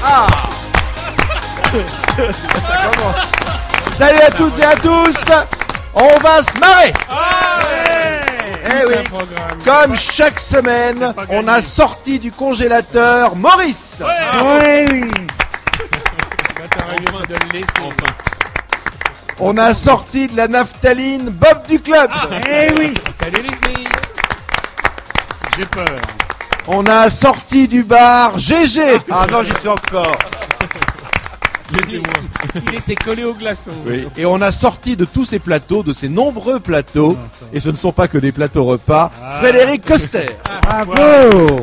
Ah. Salut à toutes et à tous. On va se marrer. Eh oui, comme chaque semaine, on a sorti du congélateur Maurice. Oui. On a sorti de la naphtaline Bob du club. Eh oui. Salut les filles. J'ai peur. On a sorti du bar GG. Ah non, j'y suis encore. Il était collé au glaçon. Oui. Et on a sorti de tous ces plateaux, de ces nombreux plateaux, et ce ne sont pas que des plateaux repas, Frédéric Coster. Bravo.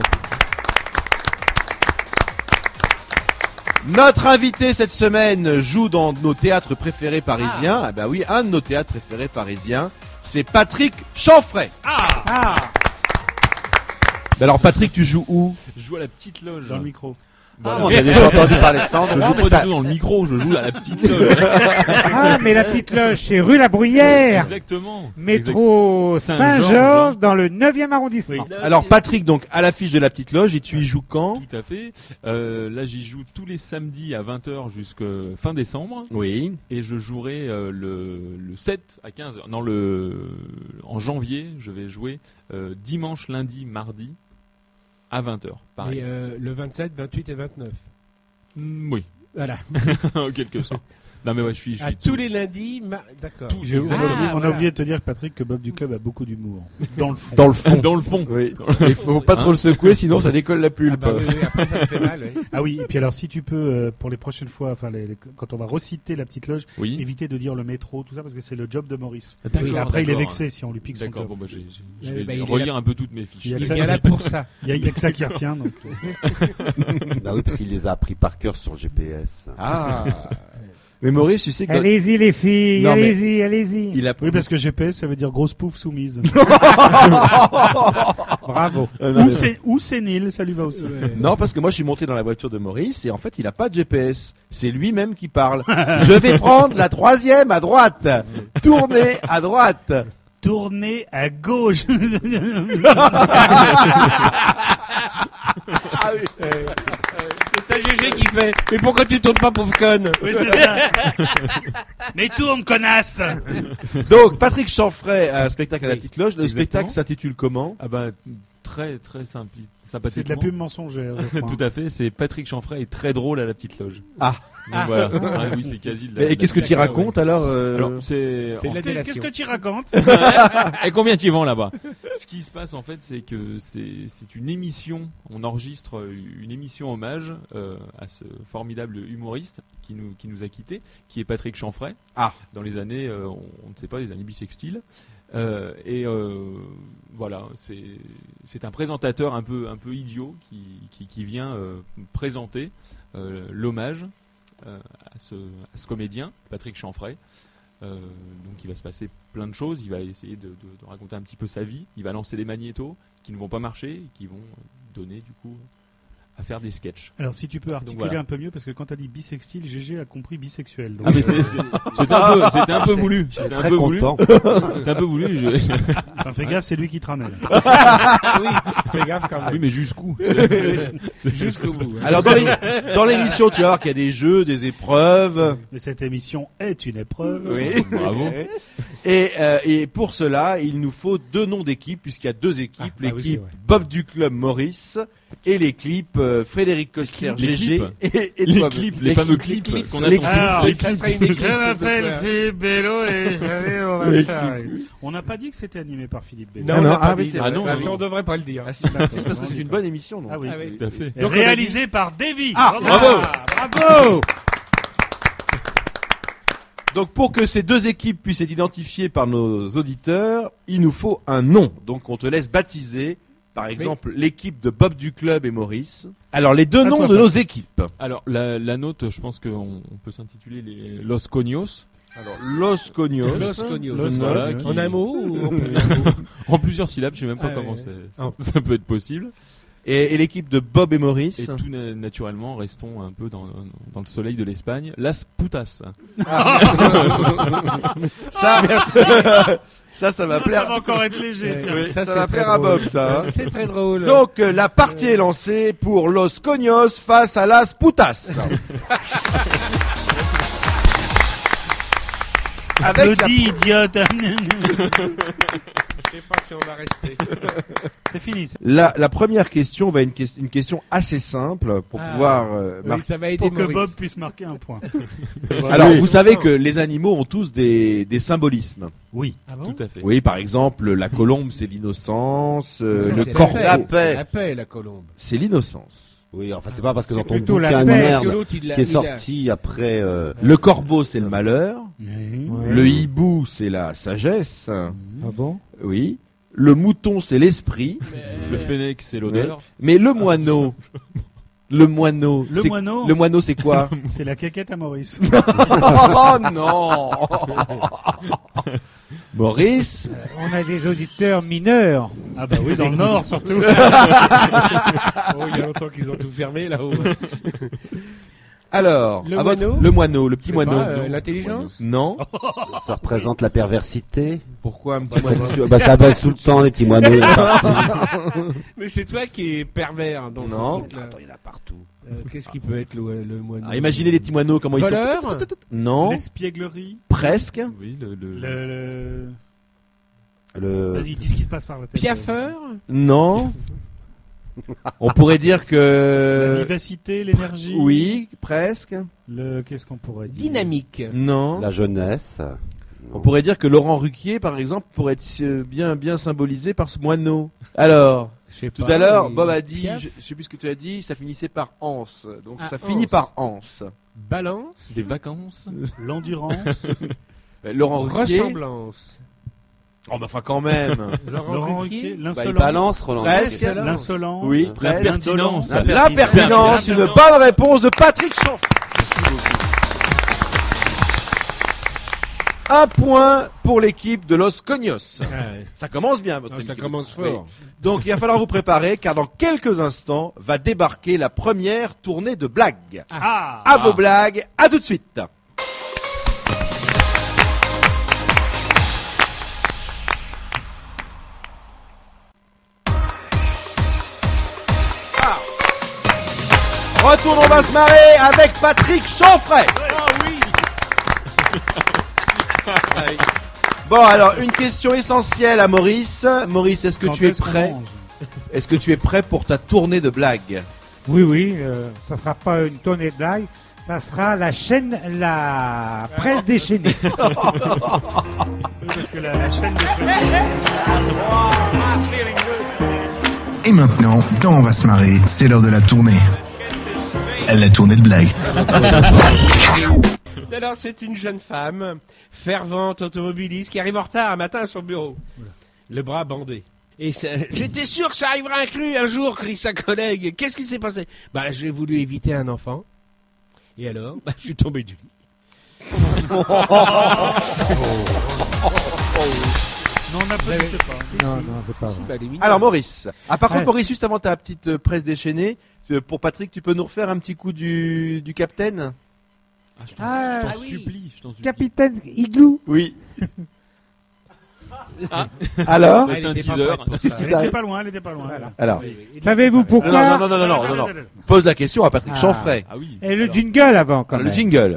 Notre invité cette semaine joue dans nos théâtres préférés parisiens. Ah bah oui, un de nos théâtres préférés parisiens, c'est Patrick Chanfray. Ah. Alors Patrick, tu joues où? Je joue à la petite loge. Dans le micro. Ah, on a déjà entendu parler de ça. Je Non, joue mais pas ça... du tout dans le micro, je joue à la petite loge. Ah, mais la petite loge, c'est rue La Bruyère. Exactement. Métro Saint-Georges, dans le 9e arrondissement. Alors Patrick, donc à l'affiche de la petite loge, et tu y joues quand? Tout à fait. Là, j'y joue tous les samedis à 20h jusqu'à fin décembre. Oui. Et je jouerai le 7 à 15h. Non, en janvier, je vais jouer dimanche, lundi, mardi à 20h. Pareil. Et le 27, 28 et 29. Oui, Voilà. en quelque sorte. Non mais ouais, je suis À tous les lundis, d'accord. On a oublié de te dire, Patrick, que Bob du club a beaucoup d'humour. Dans le fond. Dans le fond. Dans le fond. Oui. Il faut pas trop le secouer, sinon ça décolle la pulpe. Ah bah oui, après ça me fait mal. Oui. Ah oui, et puis alors si tu peux, pour les prochaines fois, enfin quand on va reciter la petite loge, Oui. éviter de dire le métro, tout ça, parce que c'est le job de Maurice. D'accord, Et après il est d'accord. vexé si on lui pique son D'accord, job. bon bah je Ouais, vais bah, il est relire là. un peu toutes mes fiches. Il y a Il que ça- est là pour ça. Il y a que ça qui retient. Donc, Bah oui, parce qu'il les a appris par cœur sur le GPS. Ah. Mais Maurice, tu sais que Allez-y les filles, Non, mais- allez-y. il a Oui, parce que GPS, ça veut dire grosse pouffe soumise. Bravo. non, mais- Ou sénile, ça lui va aussi. Non, parce que moi je suis monté dans la voiture de Maurice et en fait il a pas de GPS. C'est lui-même qui parle. Je vais prendre la 3e à droite. Tournez à droite. Tournez à gauche. Ah oui. C'est ta GG qui fait. Mais pourquoi tu tournes pas, pauvre conne? Oui, c'est ça. Mais tourne, connasse. Donc Patrick Chanfray a un spectacle à la petite loge. Le Exactement. spectacle s'intitule comment? Ah bah très très simple, sympathiquement. C'est de la pub mensongère. je crois. Tout à fait, c'est Patrick Chanfray est très drôle à la petite loge. Ah. Donc voilà. Ah oui, c'est quasi de la. Et qu'est-ce que tu racontes alors? Alors c'est. C'est en- la délation. Qu'est-ce que tu racontes? Et combien tu y vends là-bas? Ce qui se passe en fait, c'est que c'est une émission. On enregistre une émission hommage à ce formidable humoriste qui nous a quittés, qui est Patrick Chanfray. Ah. Dans les années, on ne sait pas, les années bissextiles. Voilà, c'est un présentateur un peu idiot qui vient présenter l'hommage à ce comédien, Patrick Chanfray. Donc il va se passer plein de choses, il va essayer de raconter un petit peu sa vie, il va lancer des magnétos qui ne vont pas marcher et qui vont donner du coup à faire des sketchs. Alors si tu peux articuler voilà. un peu mieux, parce que quand t'as dit bisextile, GG a compris bisexuel. Donc, Ah mais c'était un peu voulu. C'était un Très peu voulu. content. C'était un peu voulu. enfin, fais gaffe, c'est lui qui te ramène. Oui, fais gaffe quand Oui même. mais jusqu'où? Jusqu'au bout. hein. Alors dans l'émission, tu vas voir qu'il y a des jeux, des épreuves. Mais cette émission est une épreuve. Oui. Bravo. Et pour cela, il nous faut 2 noms d'équipes, puisqu'il y a 2 équipes. Ah, bah oui, L'équipe c'est vrai. Bob du club Maurice et l'équipe Frédéric Coster Les GG clips. et Les toi. clips, les fameux clips qu'on attend Alors, tous. Et ça serait une équipe. Philippe Bello et j'avais on va Les faire. On n'a pas dit que c'était animé par Philippe Bello. Non, Ah on non, l'a pas ah oui, dit. c'est vrai. Ah oui. non, on devrait pas le dire. Ah si, merci, parce que c'est une bonne émission. Donc. Ah oui. Ah oui. Tout à fait. Et Donc, on a réalisé par Davy. Ah, bravo. Bravo. Donc pour que ces 2 équipes puissent être identifiées par nos auditeurs, il nous faut un nom. Donc on te laisse baptiser, par exemple, l'équipe de Bob du club et Maurice. Alors les 2 À noms toi, de nos équipes. Alors la note, je pense qu'on peut s'intituler les Los Cognos. Alors Los Cognos. Los Cognos. Je note. Voilà, qui- En un mot ou en plusieurs mots? En plusieurs syllabes, je sais même pas Ah, comment ouais. ça peut être possible. Et l'équipe de Bob et Maurice. Et tout naturellement, restons un peu dans le soleil de l'Espagne. Las Putas. Ça va plaire. Ça va encore être léger. tiens. Oui, ça c'est va très plaire à drôle. Bob, ça. hein. C'est très drôle. Donc la partie est lancée pour Los Cognos face à Las Putas. Avec la, Applaudis, idiote. je sais pas si on va rester. C'est fini. la première question va être une question assez simple pour pouvoir marquer. ça va aider Pour que Maurice. Bob puisse marquer un point. Alors vous savez que les animaux ont tous des symbolismes. Oui. Ah bon? Tout à fait. Oui, par exemple, la colombe c'est l'innocence, le C'est corbeau la paix. La paix, la colombe. c'est l'innocence. Oui, enfin, c'est pas parce que dans C'est ton plutôt la bouquin de paix, Parce merde que l'autre, il l'a- qui est il a- sorti après, Le corbeau c'est le malheur, Oui. le hibou c'est la sagesse. Ah bon? Oui. Le mouton c'est l'esprit, Le fennec, c'est l'odeur. mais le moineau Le c'est moineau, le moineau c'est quoi? c'est la caquette à Maurice. Oh non. Maurice, On a des auditeurs mineurs. Ah bah oui, dans le Nord surtout. Oh, il y a longtemps qu'ils ont tout fermé là-haut. alors, Le à votre- moineau le moineau, le petit Je sais moineau. pas, l'intelligence? Non. ça représente la perversité. Pourquoi un petit moineau? Bah, ça baisse tout le temps, les petits moineaux. Mais c'est toi qui es pervers dans Non. ce truc-là. Il y en a partout. Qu'est-ce qui peut être le moineau? Ah, imaginez les petits moineaux comment ils Voleur? sont. Non, L'espièglerie. presque. Oui, Vas-y, dis ce qui se passe par la tête. Piaffeur? Non. On pourrait dire La que vivacité, l'énergie. oui, presque. Qu'est-ce qu'on pourrait dire? Dynamique. Non. La jeunesse. On pourrait dire que Laurent Ruquier, par exemple, pourrait être bien symbolisé par ce moineau. Alors, Je sais tout pas, à l'heure, mais- Bob a dit, Piaf? je sais plus ce que tu as dit, ça finissait par anse. Donc Ah, ça finit anse. par anse. Balance. Des vacances. L'endurance. Laurent Ruquier. Ressemblance. Oh, bah, enfin, quand même. Laurent Ruquier. Bah, il L'insolence. balance, Roland. Presque. L'insolence. Oui, La presque. pertinence. L'impertinence, une bonne réponse de Patrick Chanfray. Un point pour l'équipe de Los Cognos. Ça commence bien, votre Ça équipe. commence Oui. fort. Donc il va falloir vous préparer car dans quelques instants va débarquer la première tournée de blagues. Ah. À vos blagues, à tout de suite. Retourne, on va se marrer avec Patrick Chanfray. Bon, alors, une question essentielle à Maurice. Maurice, est-ce que Quand tu es est-ce qu'on prêt? mange Est-ce que tu es prêt pour ta tournée de blagues? Oui, ça sera pas une tournée de blagues, ça sera la presse déchaînée. Oui, parce que la chaîne de Et maintenant, quand on va se marrer, c'est l'heure de la tournée. La tournée de blagues. Alors, c'est une jeune femme, fervente automobiliste, qui arrive en retard un matin à son bureau. Le bras bandé. Et j'étais sûr que ça arriverait inclus un jour, crie sa collègue. Qu'est-ce qui s'est passé? Bah, j'ai voulu éviter un enfant. Et alors? Bah, je suis tombé du lit. Non, on n'applaudissait pas. Non, c'est pas vrai. Bah, elle est mignonne. Alors Maurice, par contre Ouais. Maurice, juste avant ta petite presse déchaînée, pour Patrick, tu peux nous refaire un petit coup du capitaine? Ah, je t'en Ah, je t'en ah oui. supplie, je t'en supplie. Capitaine Igloo. Oui. Ah. Alors Ah, C'était un elle était pas teaser. prête pour ça. Qu'est-ce qui Elle t'arrive? était pas loin, elle était pas loin. Voilà. Alors, Oui, oui. Savez-vous pourquoi non, non. Pose la question à Patrick Ah. Chanfray. Ah oui. Et le jingle avant, quand Le même. jingle.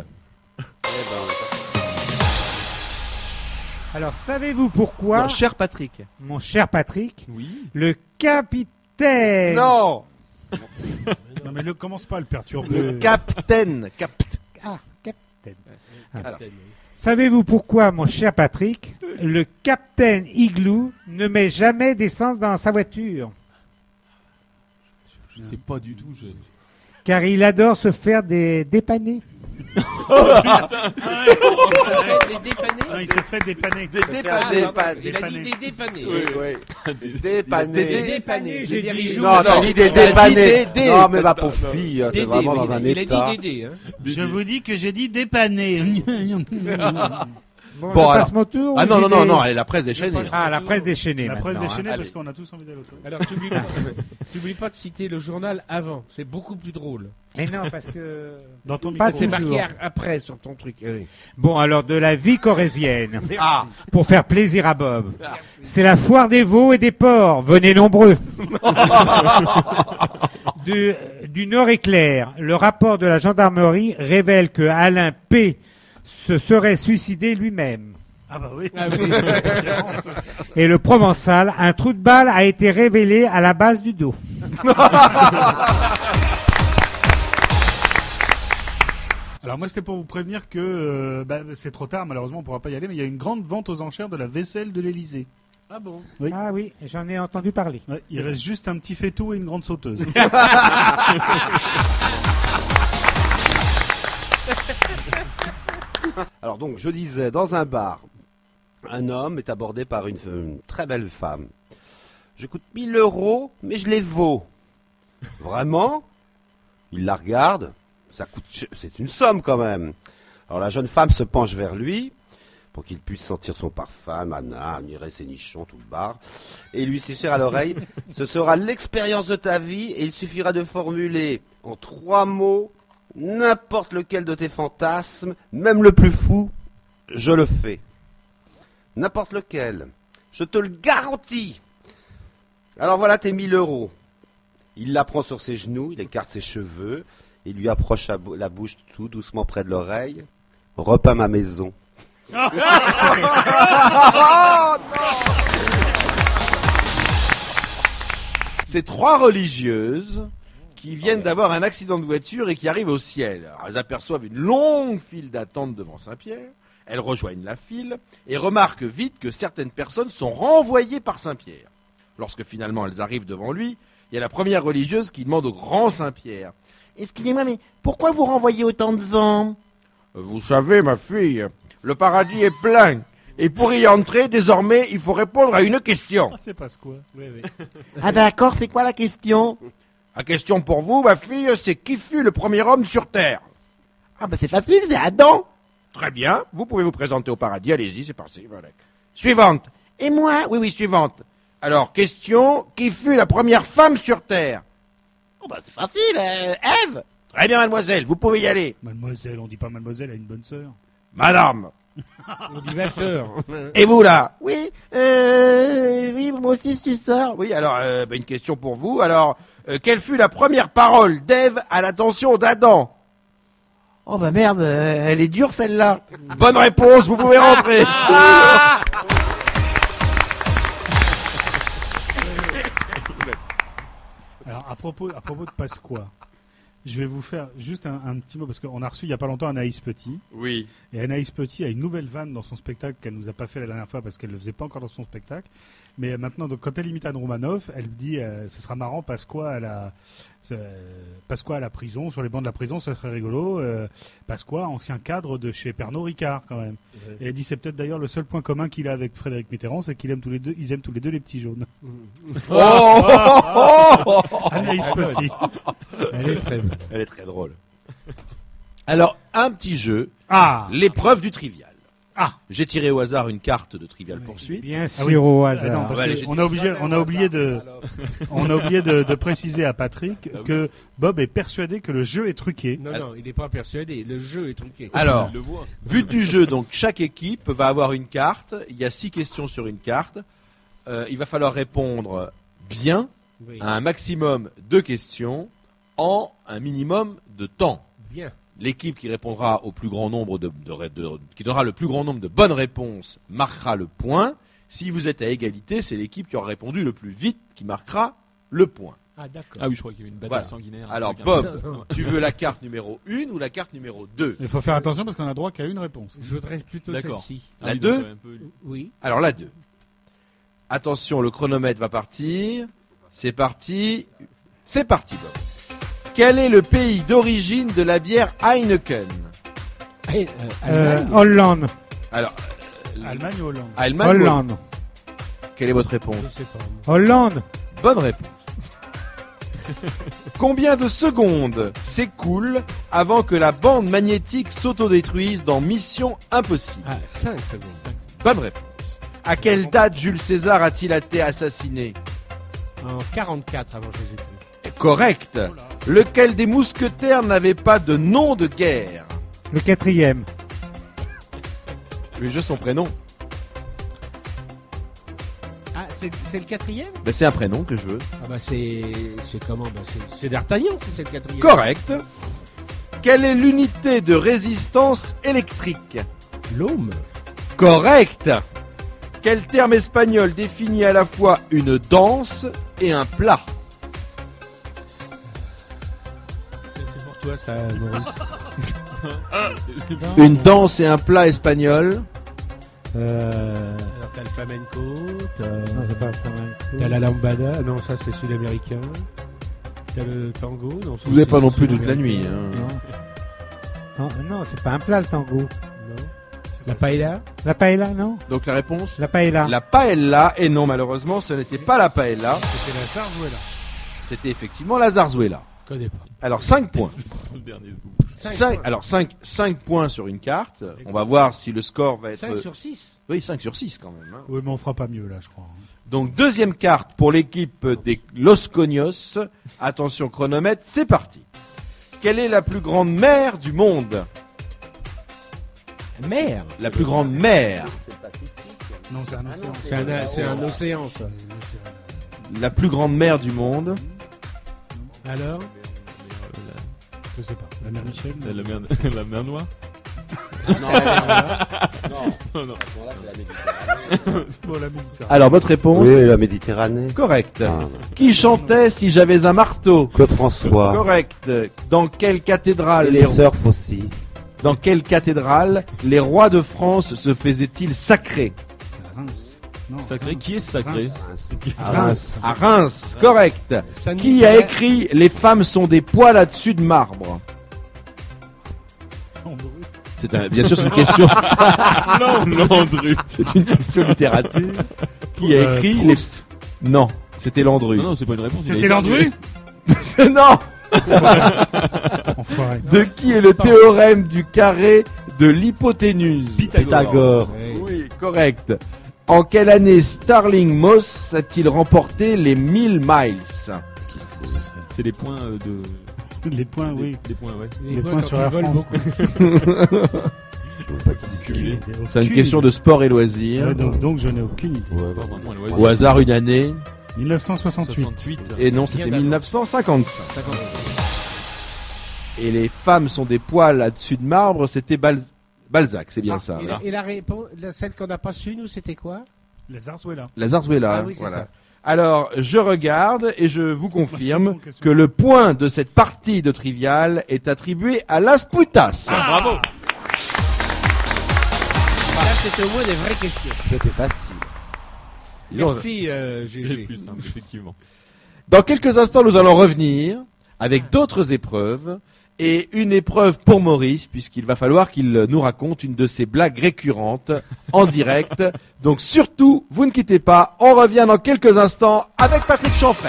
Alors, savez-vous pourquoi, Non, cher Patrick. mon cher Patrick, Oui. le capitaine... Non. Non, mais commence pas à le perturber. Le capitaine. Ah, capitaine. Alors. Savez-vous pourquoi, mon cher Patrick, le capitaine Igloo ne met jamais d'essence dans sa voiture? Je ne sais pas du tout. Car il adore se faire dépanner. Des dépanés? Non, il s'est fait dépanner. Il a dit des dépanés. Oui. Des Dépanné. dépanés, j'ai dit rijoux. Non, t'as dit des dépanés. Non, mais ma pauvre fille, t'es Dédé, vraiment dans un il a état. dit Dédé, hein. Je vous dis que j'ai dit dépanner. Bon, Bon, je alors. passe mon tour. Ah ou non, j'y non, non, vais non, elle est la presse déchaînée. Ah, la presse déchaînée. La presse maintenant, déchaînée hein. parce qu'on a tous envie d'aller au toilette. Alors, t'oublies pas de citer le journal avant. C'est beaucoup plus drôle. Mais non, parce que. Dans ton Pas micro. C'est toujours. marqué après sur ton truc. Oui. Bon, alors de la vie corésienne. Ah, Pour faire plaisir à Bob. C'est la foire des veaux et des porcs. Venez nombreux. Du Nord éclair, le rapport de la gendarmerie révèle que Alain P. se serait suicidé lui-même. Ah bah oui. Ah oui. Et le Provençal, un trou de balle a été révélé à la base du dos. Alors moi c'était pour vous prévenir que c'est trop tard, malheureusement on pourra pas y aller, mais il y a une grande vente aux enchères de la vaisselle de l'Elysée. Ah bon. Oui. Ah oui, j'en ai entendu parler. Ouais, il reste juste un petit faitout et une grande sauteuse. Alors donc, je disais, dans un bar, un homme est abordé par une très belle femme. Je coûte 1 000 euros, mais je les vaux. Vraiment? Il la regarde. C'est une somme quand même. Alors la jeune femme se penche vers lui pour qu'il puisse sentir son parfum, admirer ses nichons, tout le bar, et lui susurre à l'oreille. Ce sera l'expérience de ta vie et il suffira de formuler en 3 mots n'importe lequel de tes fantasmes, même le plus fou, je le fais. N'importe lequel. Je te le garantis. Alors voilà tes 1 000 euros. Il la prend sur ses genoux, il écarte ses cheveux, et lui approche la bouche tout doucement près de l'oreille. Repeins ma maison. c'est 3 religieuses qui viennent d'avoir un accident de voiture et qui arrivent au ciel. Alors, elles aperçoivent une longue file d'attente devant Saint-Pierre. Elles rejoignent la file et remarquent vite que certaines personnes sont renvoyées par Saint-Pierre. Lorsque finalement elles arrivent devant lui, il y a la première religieuse qui demande au grand Saint-Pierre: « Excusez-moi, mais pourquoi vous renvoyez autant de gens ?»« Vous savez, ma fille, le paradis est plein. Et pour y entrer, désormais, il faut répondre à une question. » Ah, c'est pas ce quoi. Oui, oui. Ah d'accord, c'est quoi la question? La question pour vous, ma fille, c'est qui fut le premier homme sur Terre? Ah ben c'est facile, c'est Adam. Très bien, vous pouvez vous présenter au paradis, allez-y, c'est parti. Voilà. Suivante. Et moi? Oui, suivante. Alors, question, qui fut la première femme sur Terre? Oh bah c'est facile, Ève. Très bien, mademoiselle, vous pouvez y aller. Mademoiselle, on dit pas mademoiselle à une bonne sœur. Madame. On dit ma sœur. Et vous là? Oui, oui, moi aussi je suis sœur. Oui, alors, une question pour vous. Alors, quelle fut la première parole d'Ève à l'attention d'Adam? Oh bah merde, elle est dure celle-là. Bonne réponse, vous pouvez rentrer. Alors à propos de Pasqua, je vais vous faire juste un petit mot parce qu'on a reçu il y a pas longtemps Anaïs Petit. Oui. Et Anaïs Petit a une nouvelle vanne dans son spectacle qu'elle nous a pas fait la dernière fois parce qu'elle le faisait pas encore dans son spectacle. Mais maintenant, donc, quand elle imite Anne Romanoff, elle dit ce sera marrant Pasqua à la prison, sur les bancs de la prison, ça serait rigolo. Pasqua, ancien cadre de chez Pernod Ricard quand même. Ouais. Et elle dit c'est peut-être d'ailleurs le seul point commun qu'il a avec Frédéric Mitterrand, c'est qu'ils aiment tous les deux les petits jaunes. Anaïs Petit. Elle est très bonne. Elle est très drôle. Alors, un petit jeu, Ah, l'épreuve du trivial. Ah. J'ai tiré au hasard une carte de Trivial Poursuite. Bien sûr, Ah oui. au non, hasard. parce Ouais, que j'ai on a oublié de préciser à Patrick que Bob est persuadé que le jeu est truqué. Non, il n'est pas persuadé. Le jeu est truqué. Alors, Il le voit. but du jeu, donc chaque équipe va avoir une carte. Il y a 6 questions sur une carte. Il va falloir répondre bien Oui. à un maximum de questions en un minimum de temps. Bien. L'équipe qui répondra au plus grand nombre qui donnera le plus grand nombre de bonnes réponses marquera le point. Si vous êtes à égalité, c'est l'équipe qui aura répondu le plus vite qui marquera le point. Ah, d'accord. Ah oui, je crois qu'il y avait une bataille Voilà. sanguinaire. Alors avec un- Bob, tu veux la carte numéro 1 ou la carte numéro 2? Il faut faire attention parce qu'on a droit qu'à une réponse. Je voudrais plutôt D'accord. celle-ci. Ah La oui, 2? donc, un peu- Oui. Alors la 2. Attention, le chronomètre va partir. C'est parti. C'est parti, Bob. Quel est le pays d'origine de la bière Heineken? Hollande. Alors, Allemagne ou Hollande? Allemagne. Hollande. Quelle est votre réponse? Je sais pas. Hollande. Bonne réponse. Combien de secondes s'écoulent avant que la bande magnétique s'autodétruise dans Mission Impossible? 5 secondes. Bonne réponse. À quelle date Jules César a-t-il été assassiné? En 44 avant Jésus-Christ. Correct. Lequel des mousquetaires n'avait pas de nom de guerre? Le 4e. Lui, son prénom. Ah, c'est le 4e? Ben, c'est un prénom que je veux. Ah bah c'est comment? Bah c'est D'Artagnan si c'est le 4e. Correct. Quelle est l'unité de résistance électrique? L'ôme. Correct. Quel terme espagnol définit à la fois une danse et un plat? C'est pour toi ça, Maurice. Une danse et un plat espagnol. Alors t'as le flamenco, Non, c'est pas le flamenco. t'as la lambada, non ça c'est sud-américain. T'as le tango, non ça, Vous n'avez c'est pas non plus toute la sud-américain. nuit. Hein. Non, c'est pas un plat le tango. Non. La paella. La paella, non? Donc la réponse? La paella. La paella. Et non, malheureusement, ce n'était pas la paella. C'était la zarzuela. C'était effectivement la zarzuela. Connais pas. Alors 5 points. Le dernier bout. 5 points sur une carte. On va voir si le score va être... 5 sur 6. Oui, 5 sur 6 quand même. Hein. Oui, mais on fera pas mieux là, je crois. Donc deuxième carte pour l'équipe des Los Cognos. Attention chronomètre, c'est parti. Quelle est la plus grande mer du monde? Mer. La plus grande mer. Non, c'est un océan. C'est un océan ça. La plus grande mer du monde. Alors Je sais pas. La mer Michel. La mer Noire. Non, Non, non. Bon, la Méditerranée. Alors votre réponse? oui, la Méditerranée. Correct. Ah. Qui chantait Si j'avais un marteau? Claude François. Correct. Dans quelle cathédrale Et les surfs aussi. Dans quelle cathédrale les rois de France se faisaient-ils sacrer? Reims. Non, Sacré. Reims. Qui est sacré? Reims. À Reims. À Reims. Correct. Saint-Denis, Qui c'est a la- écrit Les femmes sont des poils à-dessus de marbre? Bien sûr, c'est une question. Landru. C'est une question littérature. Qui a écrit les... Non, c'était Landru. Non, non, c'est pas une réponse. il a C'était éternué. Landru. Non. Enfoiré. De qui est le théorème du carré de l'hypoténuse? Pythagore. Ouais. Oui, correct. En quelle année Starling Moss a-t-il remporté les 1000 miles? C'est les points de. Les points, oui. Les points, ouais. Les points points quand sur ils Air volent France. Cumulé. C'est une question de sport et loisirs. Ouais, donc je n'ai aucune idée. Ouais, Pas vraiment un loisir. Au hasard, une année. 1968. 68. Et non, c'était Bien 1955. 56. Et les femmes sont des poils à-dessus de marbre, c'était Balzac, c'est bien ça. Et la réponse, celle qu'on n'a pas su, nous, c'était quoi? La zarzuela. La zarzuela. Ah oui, c'est voilà. ça. Alors, je regarde et je vous confirme Question. que le point de cette partie de Trivial est attribué à Las Putas. Bravo. Là, c'était au moins des vraies questions. C'était facile. Merci, C'est GG. plus simple, effectivement. Dans quelques instants, nous allons revenir avec d'autres épreuves et une épreuve pour Maurice, puisqu'il va falloir qu'il nous raconte une de ses blagues récurrentes en direct. Donc surtout, vous ne quittez pas, on revient dans quelques instants avec Patrick Chanfray.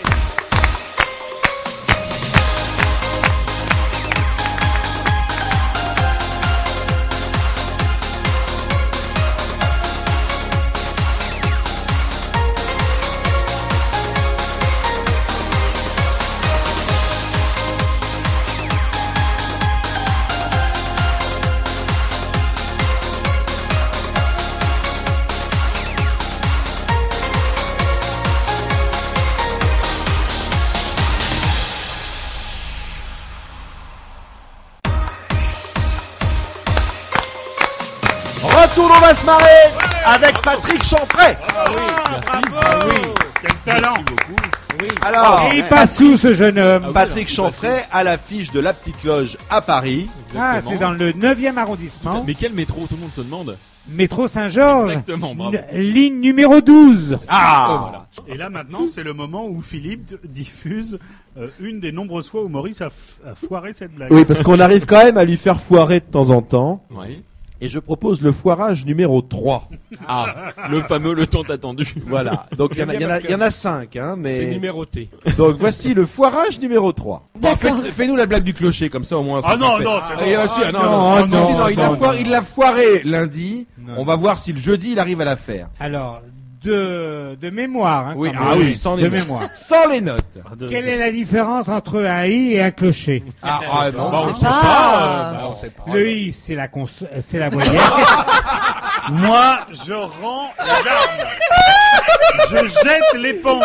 Retour, on va se marrer avec Patrick Chanfray. Quel talent. Merci beaucoup. Alors, Et il passe où ce jeune homme? Patrick Chanfray à l'affiche de la Petite Loge à Paris. Ah, Exactement. c'est dans le 9e arrondissement. Mais quel métro? Tout le monde se demande. Métro Saint-Georges. Exactement, bravo. Ligne numéro 12. Ah, Et là maintenant, c'est le moment où Philippe diffuse une des nombreuses fois où Maurice a foiré cette blague. oui, parce qu'on arrive quand même à lui faire foirer de temps en temps. Oui. Et je propose le foirage numéro 3. Ah, le fameux, le tant attendu. Voilà. Donc il y en a 5, hein, mais. C'est numéroté. Donc voici le foirage numéro 3. D'accord. Fais-nous la blague du clocher, comme ça au moins. Ah non, non, c'est Ah, et, si, non, il l'a foiré lundi. On va voir si le jeudi il arrive à la faire. Alors, de mémoire. Hein, Oui, quand ah même. oui, sans les de notes. mémoire. Sans les notes. Quelle est la différence entre un i et un clocher? On sait pas. On sait pas. Le i, c'est la voyelle. Moi, je rends les armes. Je jette l'éponge.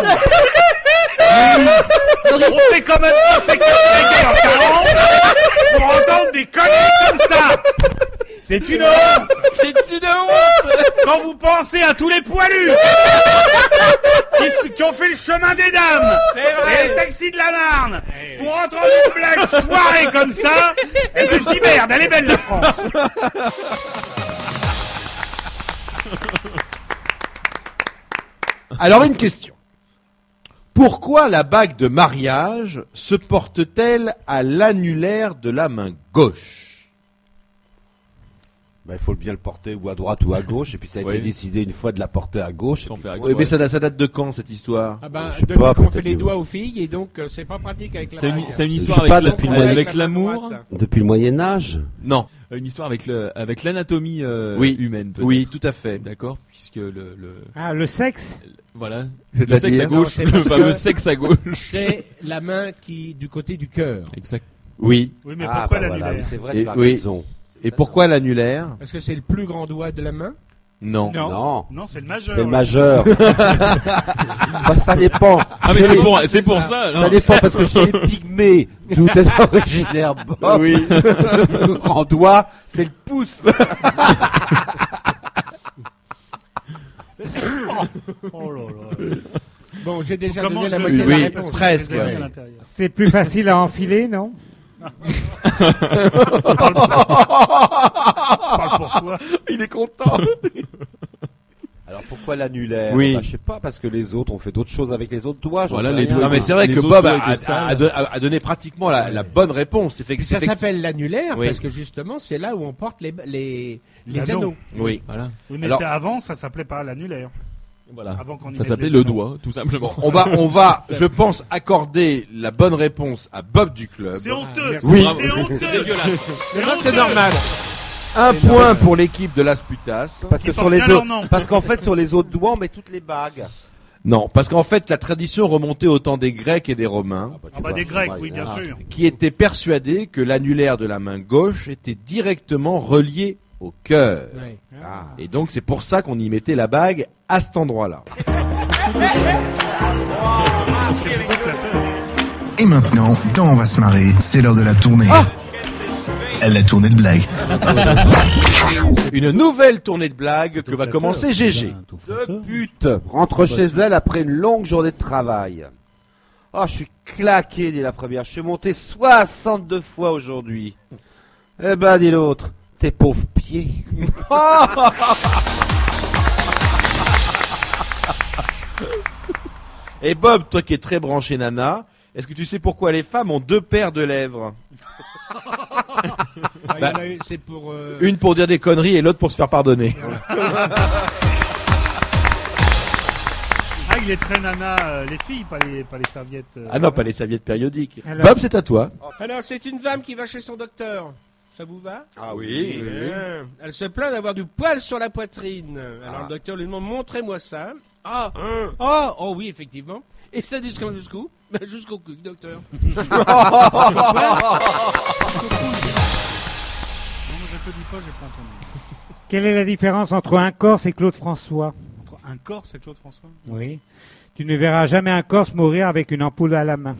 Boris, On fait quand même pas fait que en 40 pour entendre des conneries comme ça. C'est une honte. C'est une honte. Quand vous pensez à tous les poilus qui ont fait le chemin des dames et les taxis de la Marne pour entendre une blague foirée comme ça, eh ben je dis merde, elle est belle la France. Alors une question. Pourquoi la bague de mariage se porte-t-elle à l'annulaire de la main gauche? Il faut bien le porter ou à droite ou à gauche, et puis ça a été Oui. décidé une fois de la porter à gauche. Sans faire Oui, exprès. mais ça date de quand cette histoire? Ah ben, Je sais depuis pas, qu'on peut-être fait les que- doigts aux filles, et donc c'est pas pratique avec la C'est bague. une Je histoire sais pas, avec, depuis le avec la l'amour, droite. Depuis le Moyen-Âge? Non. une histoire avec l'anatomie Oui. humaine, peut-être. Oui, tout à fait. D'accord, puisque le Ah, le sexe? voilà, C'est-à-dire le sexe à Non, gauche, c'est le parce fameux que- sexe à gauche. C'est la main qui du côté du cœur. Exact. Oui. Oui, mais Ah, pourquoi bah l'annulaire voilà, c'est vrai, Et- tu as oui. raison. Et pourquoi l'annulaire? Parce que c'est le plus grand doigt de la main. Non. Non, Non, c'est le majeur. c'est le majeur. Bah, ça dépend. Ah mais Chez c'est pour ça. Ça non. dépend parce que chez les pygmées, d'où est originaire Bob, Oui. le plus grand doigt, c'est le pouce. Oh là là. Bon, j'ai déjà Comment donné je la le moitié sais de la Oui, réponse. parce que presque, j'ai des amis ouais. à l'intérieur. C'est plus facile à enfiler, non? Parle pour toi. Il est content. Alors pourquoi l'annulaire? Oui. Bah, je sais pas, parce que les autres ont fait d'autres choses avec les autres doigts. j'en Voilà, sais les rien. doigts. Non, mais c'est vrai Les que autres Bob doigts a, étaient sales. a donné pratiquement la bonne réponse. C'est fait que Ça c'est s'appelle l'annulaire Oui. parce que justement c'est là où on porte les L'anneau. anneaux. Oui. Voilà. Oui, mais Alors- c'est avant, ça s'appelait pas l'annulaire. Voilà. Avant qu'on y Ça mette s'appelait les le anneaux. doigt, tout simplement. On va, je pense, accorder la bonne réponse à Bob du club. C'est honteux. merci. Oui. C'est honteux. Mais moi, c'est normal. Un point pour l'équipe de Las Putas. Parce que Ils sur portent les bien leur autres, nom. parce qu'en fait sur les autres doigts on met toutes les bagues. Non, parce qu'en fait, la tradition remontait au temps des Grecs et des Romains, tu Ah bah vois, des c'est Grecs, vrai, oui, bien ah. sûr. qui étaient persuadés que l'annulaire de la main gauche était directement relié au cœur. Ouais. Ah. Et donc, c'est pour ça qu'on y mettait la bague à cet endroit-là. C'est plutôt flatteur. Et maintenant, quand on va se marrer, c'est l'heure de la tournée. La tournée de blagues. Une nouvelle tournée de blagues que va commencer GG. Deux putes rentrent chez elle après une longue journée de travail. Oh, je suis claqué, dit la première. Je suis monté 62 fois aujourd'hui. Eh ben, dit l'autre, tes pauvres pieds. Et Bob, toi qui es très branché nana, est-ce que tu sais pourquoi les femmes ont deux paires de lèvres? Il y en a eu, c'est pour. Une pour dire des conneries et l'autre pour se faire pardonner. Ah, il est très nana, les filles, pas les serviettes. Ah non, pas les serviettes périodiques. Alors- Bob, c'est à toi. Alors, c'est une femme qui va chez son docteur. Ça vous va? Ah oui. Elle se plaint d'avoir du poil sur la poitrine. Alors, le docteur lui demande, montrez-moi ça. Ah, oh oui, effectivement. Et ça descend jusqu'où? Ben, jusqu'au cul, docteur. Non, mais je te dis pas, j'ai pas entendu. Quelle est la différence entre un Corse et Claude François? Entre un Corse et Claude François. Oui. Tu ne verras jamais un Corse mourir avec une ampoule à la main.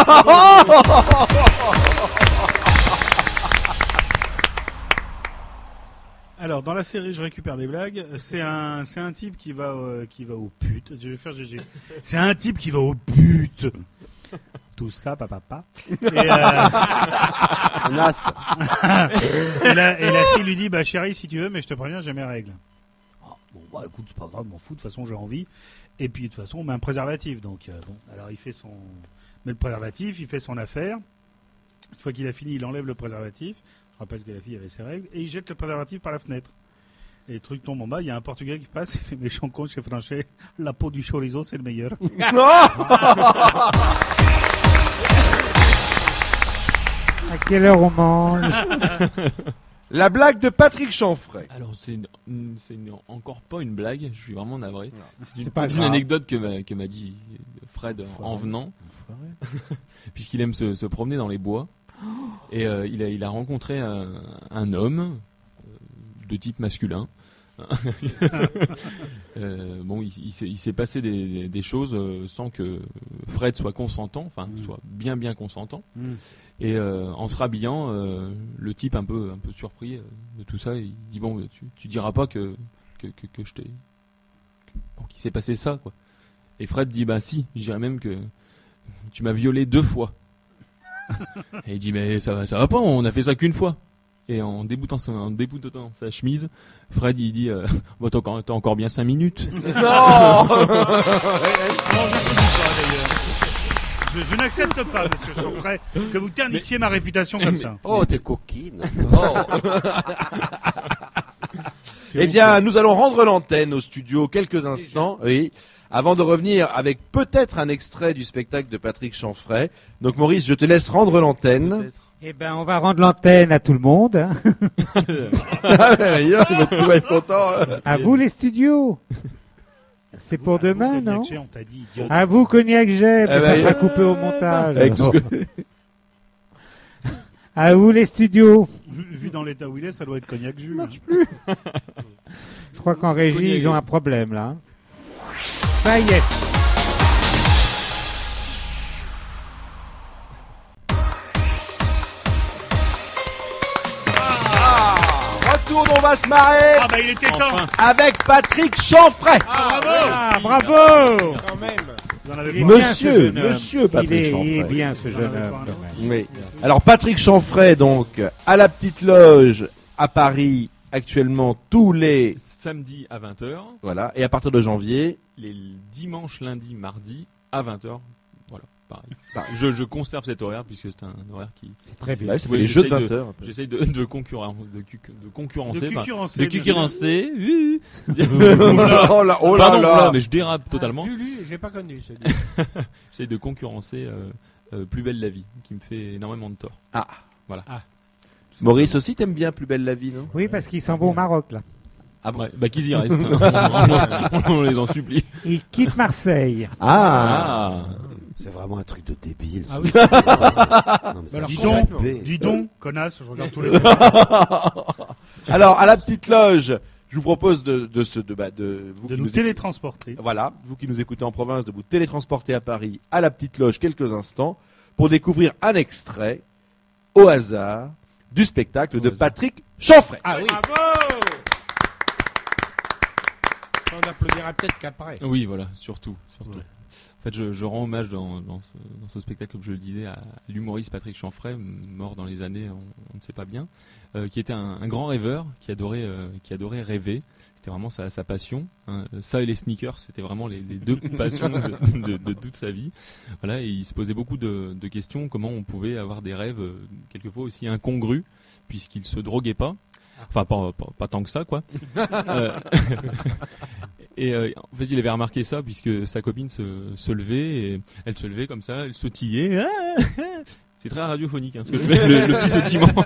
Alors, dans la série Je récupère des blagues, c'est un type qui va au pute. Je vais faire GG. C'est un type qui va au pute. Tout ça, papa. Et Nas. et la fille lui dit, bah chérie, si tu veux, mais je te préviens, j'ai mes règles. Ah, bon, bah écoute, c'est pas grave, m'en fous, de toute façon j'ai envie. Et puis de toute façon, on met un préservatif. Donc bon, alors il met le préservatif, il fait son affaire. Une fois qu'il a fini, il enlève le préservatif. rappelle que la fille avait ses règles, et il jette le préservatif par la fenêtre. Et le truc tombe en bas, il y a un Portugais qui passe, il fait méchant con chez Franchet, la peau du chorizo c'est le meilleur. À quelle heure on mange? La blague de Patrick Chanfray. Alors encore pas une blague, je suis vraiment navré. C'est pas une grave. anecdote que m'a dit Fred en venant, puisqu'il aime se promener dans les bois. Et il a rencontré un homme de type masculin. Bon, il s'est passé des choses sans que Fred soit consentant, enfin soit bien consentant. Et en se rhabillant, le type un peu surpris de tout ça, il dit bon, tu diras pas que je t'ai, qu'il s'est passé ça quoi. Et Fred dit bah si, je dirais même que tu m'as violé 2 fois. Et il dit mais ça va pas, on a fait ça qu'une fois. Et en déboutant sa chemise, Fred il dit bah, t'as encore bien 5 minutes. Je n'accepte pas, monsieur Chanfray, que vous ternissiez ma réputation comme ça. Oh, t'es coquine. Eh bien, nous allons rendre l'antenne au studio quelques instants, oui, avant de revenir avec peut-être un extrait du spectacle de Patrick Chanfray. Donc Maurice, je te laisse rendre l'antenne. Eh ben, on va rendre l'antenne à tout le monde. Hein. Il va être content. À vous les studios. C'est pour demain, non? On t'a dit, idiot. À vous, Cognac Jet, mais ça ben, sera coupé au montage. Avec tout ce que- À vous les studios. Vu dans l'état où il est, ça doit être Cognac Jus. Je crois qu'en régie, ils ont un problème là. Ça y est. Retour, on va se marrer Ah bah il était temps. avec Patrick Chanfray. Ah, bravo. Quand même. Vous en avez Il est pas- bien, ce jeune homme. Monsieur Patrick il est Chanfray. bien ce jeune J'en avais homme. pas un quand aussi. même. Oui. Alors Patrick Chanfray, donc, à la Petite Loge à Paris, actuellement tous les... Samedi à 20h, Voilà, et à partir de janvier... les dimanches, lundi, mardi à 20h. Voilà, pareil. Pareil. Je conserve cet horaire puisque c'est un horaire qui. Très bien. Là, ça fait Oui, les jeux de j'essaye 20 heures. un peu. J'essaye de concurrencer. De enfin, concurrencer, de bien concurrencer. Oh là, oh là Pardon, là. voilà, mais je dérape totalement. Lulu, j'ai pas connu celui. J'essaye de concurrencer Plus belle la vie, qui me fait énormément de tort. Ah. Voilà. Ah. Tout Maurice simplement. aussi, t'aimes bien Plus belle la vie, non? Oui, parce qu'ils s'en vont au Maroc là. Ah bon. Ouais, bah qu'ils y restent. Hein. on les en supplie. Ils quittent Marseille. Ah. C'est vraiment un truc de débile. Ah oui. Non, mais ça Dis me donc, fait rêver. dis donc, connasse, je regarde tous les films. Alors, à la Petite Loge, je vous propose de vous De qui nous nous télétransporter. Voilà, vous qui nous écoutez en province, de vous télétransporter à Paris, à la Petite Loge, quelques instants, pour découvrir un extrait, au hasard, du spectacle Au de hasard. Patrick Chanfray. Ah oui. On applaudira peut-être qu'après. Oui, voilà, surtout. En fait, je rends hommage dans ce spectacle, comme je le disais, à l'humoriste Patrick Chanfray, mort dans les années, on ne sait pas bien, qui était un grand rêveur, qui adorait rêver. C'était vraiment sa passion. Hein. Ça et les sneakers, c'était vraiment les deux passions de toute sa vie. Voilà, et il se posait beaucoup de questions, comment on pouvait avoir des rêves quelquefois aussi incongrus, puisqu'il se droguait pas. Enfin, pas tant que ça, quoi. Et en fait, il avait remarqué ça puisque sa copine se levait, et elle se levait comme ça, elle sautillait. C'est très radiophonique, hein, ce que je fais, le petit sautillement.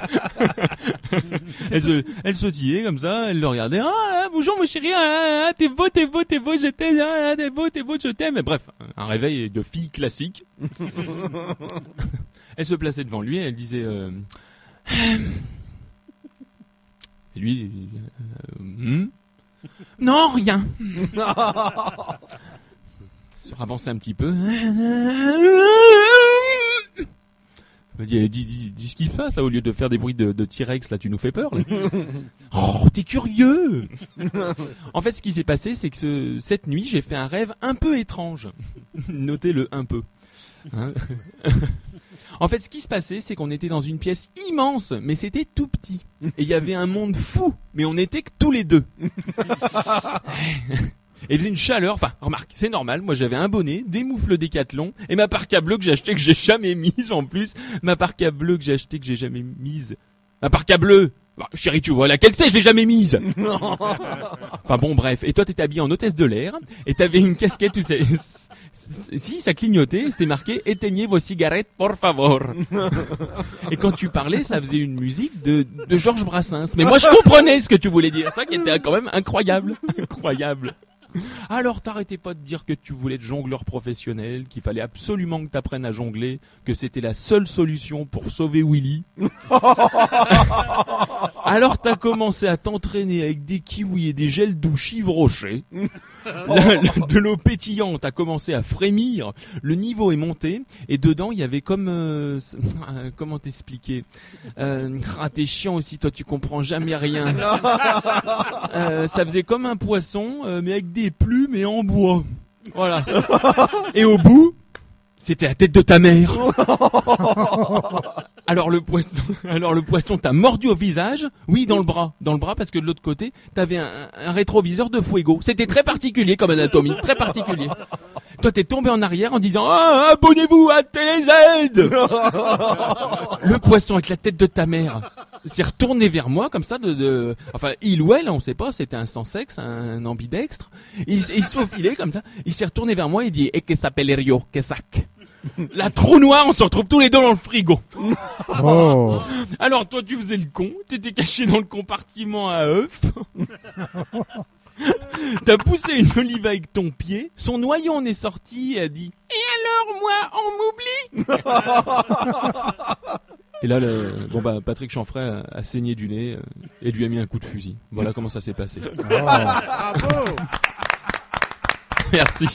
Elle sautillait comme ça, elle le regardait. Ah, bonjour mon chéri, t'es beau, je t'aime, t'es beau, je t'aime. Bref, un réveil de fille classique. Elle se plaçait devant lui et elle disait. Et lui, non, rien. Se ravancer un petit peu. Dis ce qui se passe là, au lieu de faire des bruits de T-Rex, là tu nous fais peur. Là. Oh, t'es curieux. En fait, ce qui s'est passé, c'est que cette nuit, j'ai fait un rêve un peu étrange. Notez-le un peu. Hein. En fait, ce qui se passait, c'est qu'on était dans une pièce immense, mais c'était tout petit. Et il y avait un monde fou, mais on n'était que tous les deux. Et il faisait une chaleur, enfin, remarque, c'est normal, moi j'avais un bonnet, des moufles Décathlon, et ma parka bleue que j'ai acheté, que j'ai jamais mise en plus, ma parka bleue que j'ai acheté, que j'ai jamais mise, Un parka bleu. Bah, chérie, tu vois laquelle c'est, je l'ai jamais mise. Enfin bon, bref. Et toi, t'étais habillée en hôtesse de l'air, et t'avais une casquette où si, ça clignotait, c'était marqué « Éteignez vos cigarettes, por favor ». Et quand tu parlais, ça faisait une musique de Georges Brassens. Mais moi, je comprenais ce que tu voulais dire. Ça qui était quand même incroyable. Incroyable. Alors t'arrêtais pas de dire que tu voulais être jongleur professionnel, qu'il fallait absolument que t'apprennes à jongler, que c'était la seule solution pour sauver Willy. Alors t'as commencé à t'entraîner avec des kiwis et des gels doux chivrochés. De l'eau pétillante a commencé à frémir, le niveau est monté, et dedans il y avait comme... comment t'expliquer t'es chiant aussi, toi tu comprends jamais rien. Ça faisait comme un poisson, mais avec des plumes et en bois. Voilà. Et au bout, c'était la tête de ta mère. Alors le poisson t'a mordu au visage, oui dans le bras parce que de l'autre côté t'avais un rétroviseur de Fuego. C'était très particulier comme anatomie, très particulier. Toi t'es tombé en arrière en disant abonnez-vous à TéléZ. Le poisson avec la tête de ta mère s'est retourné vers moi comme ça enfin il ou elle, on sait pas, c'était un sans sexe, un ambidextre. Il se faufilait comme ça, il s'est retourné vers moi et dit que s'appelle Rio, que sac. La trou noire, on se retrouve tous les deux dans le frigo. Oh. Alors toi tu faisais le con, t'étais caché dans le compartiment à œufs. T'as poussé une olive avec ton pied, son noyau en est sorti et a dit « Et alors moi, on m'oublie ?» Et là, Patrick Chanfray a saigné du nez et lui a mis un coup de fusil. Voilà comment ça s'est passé. Oh. Bravo. Merci.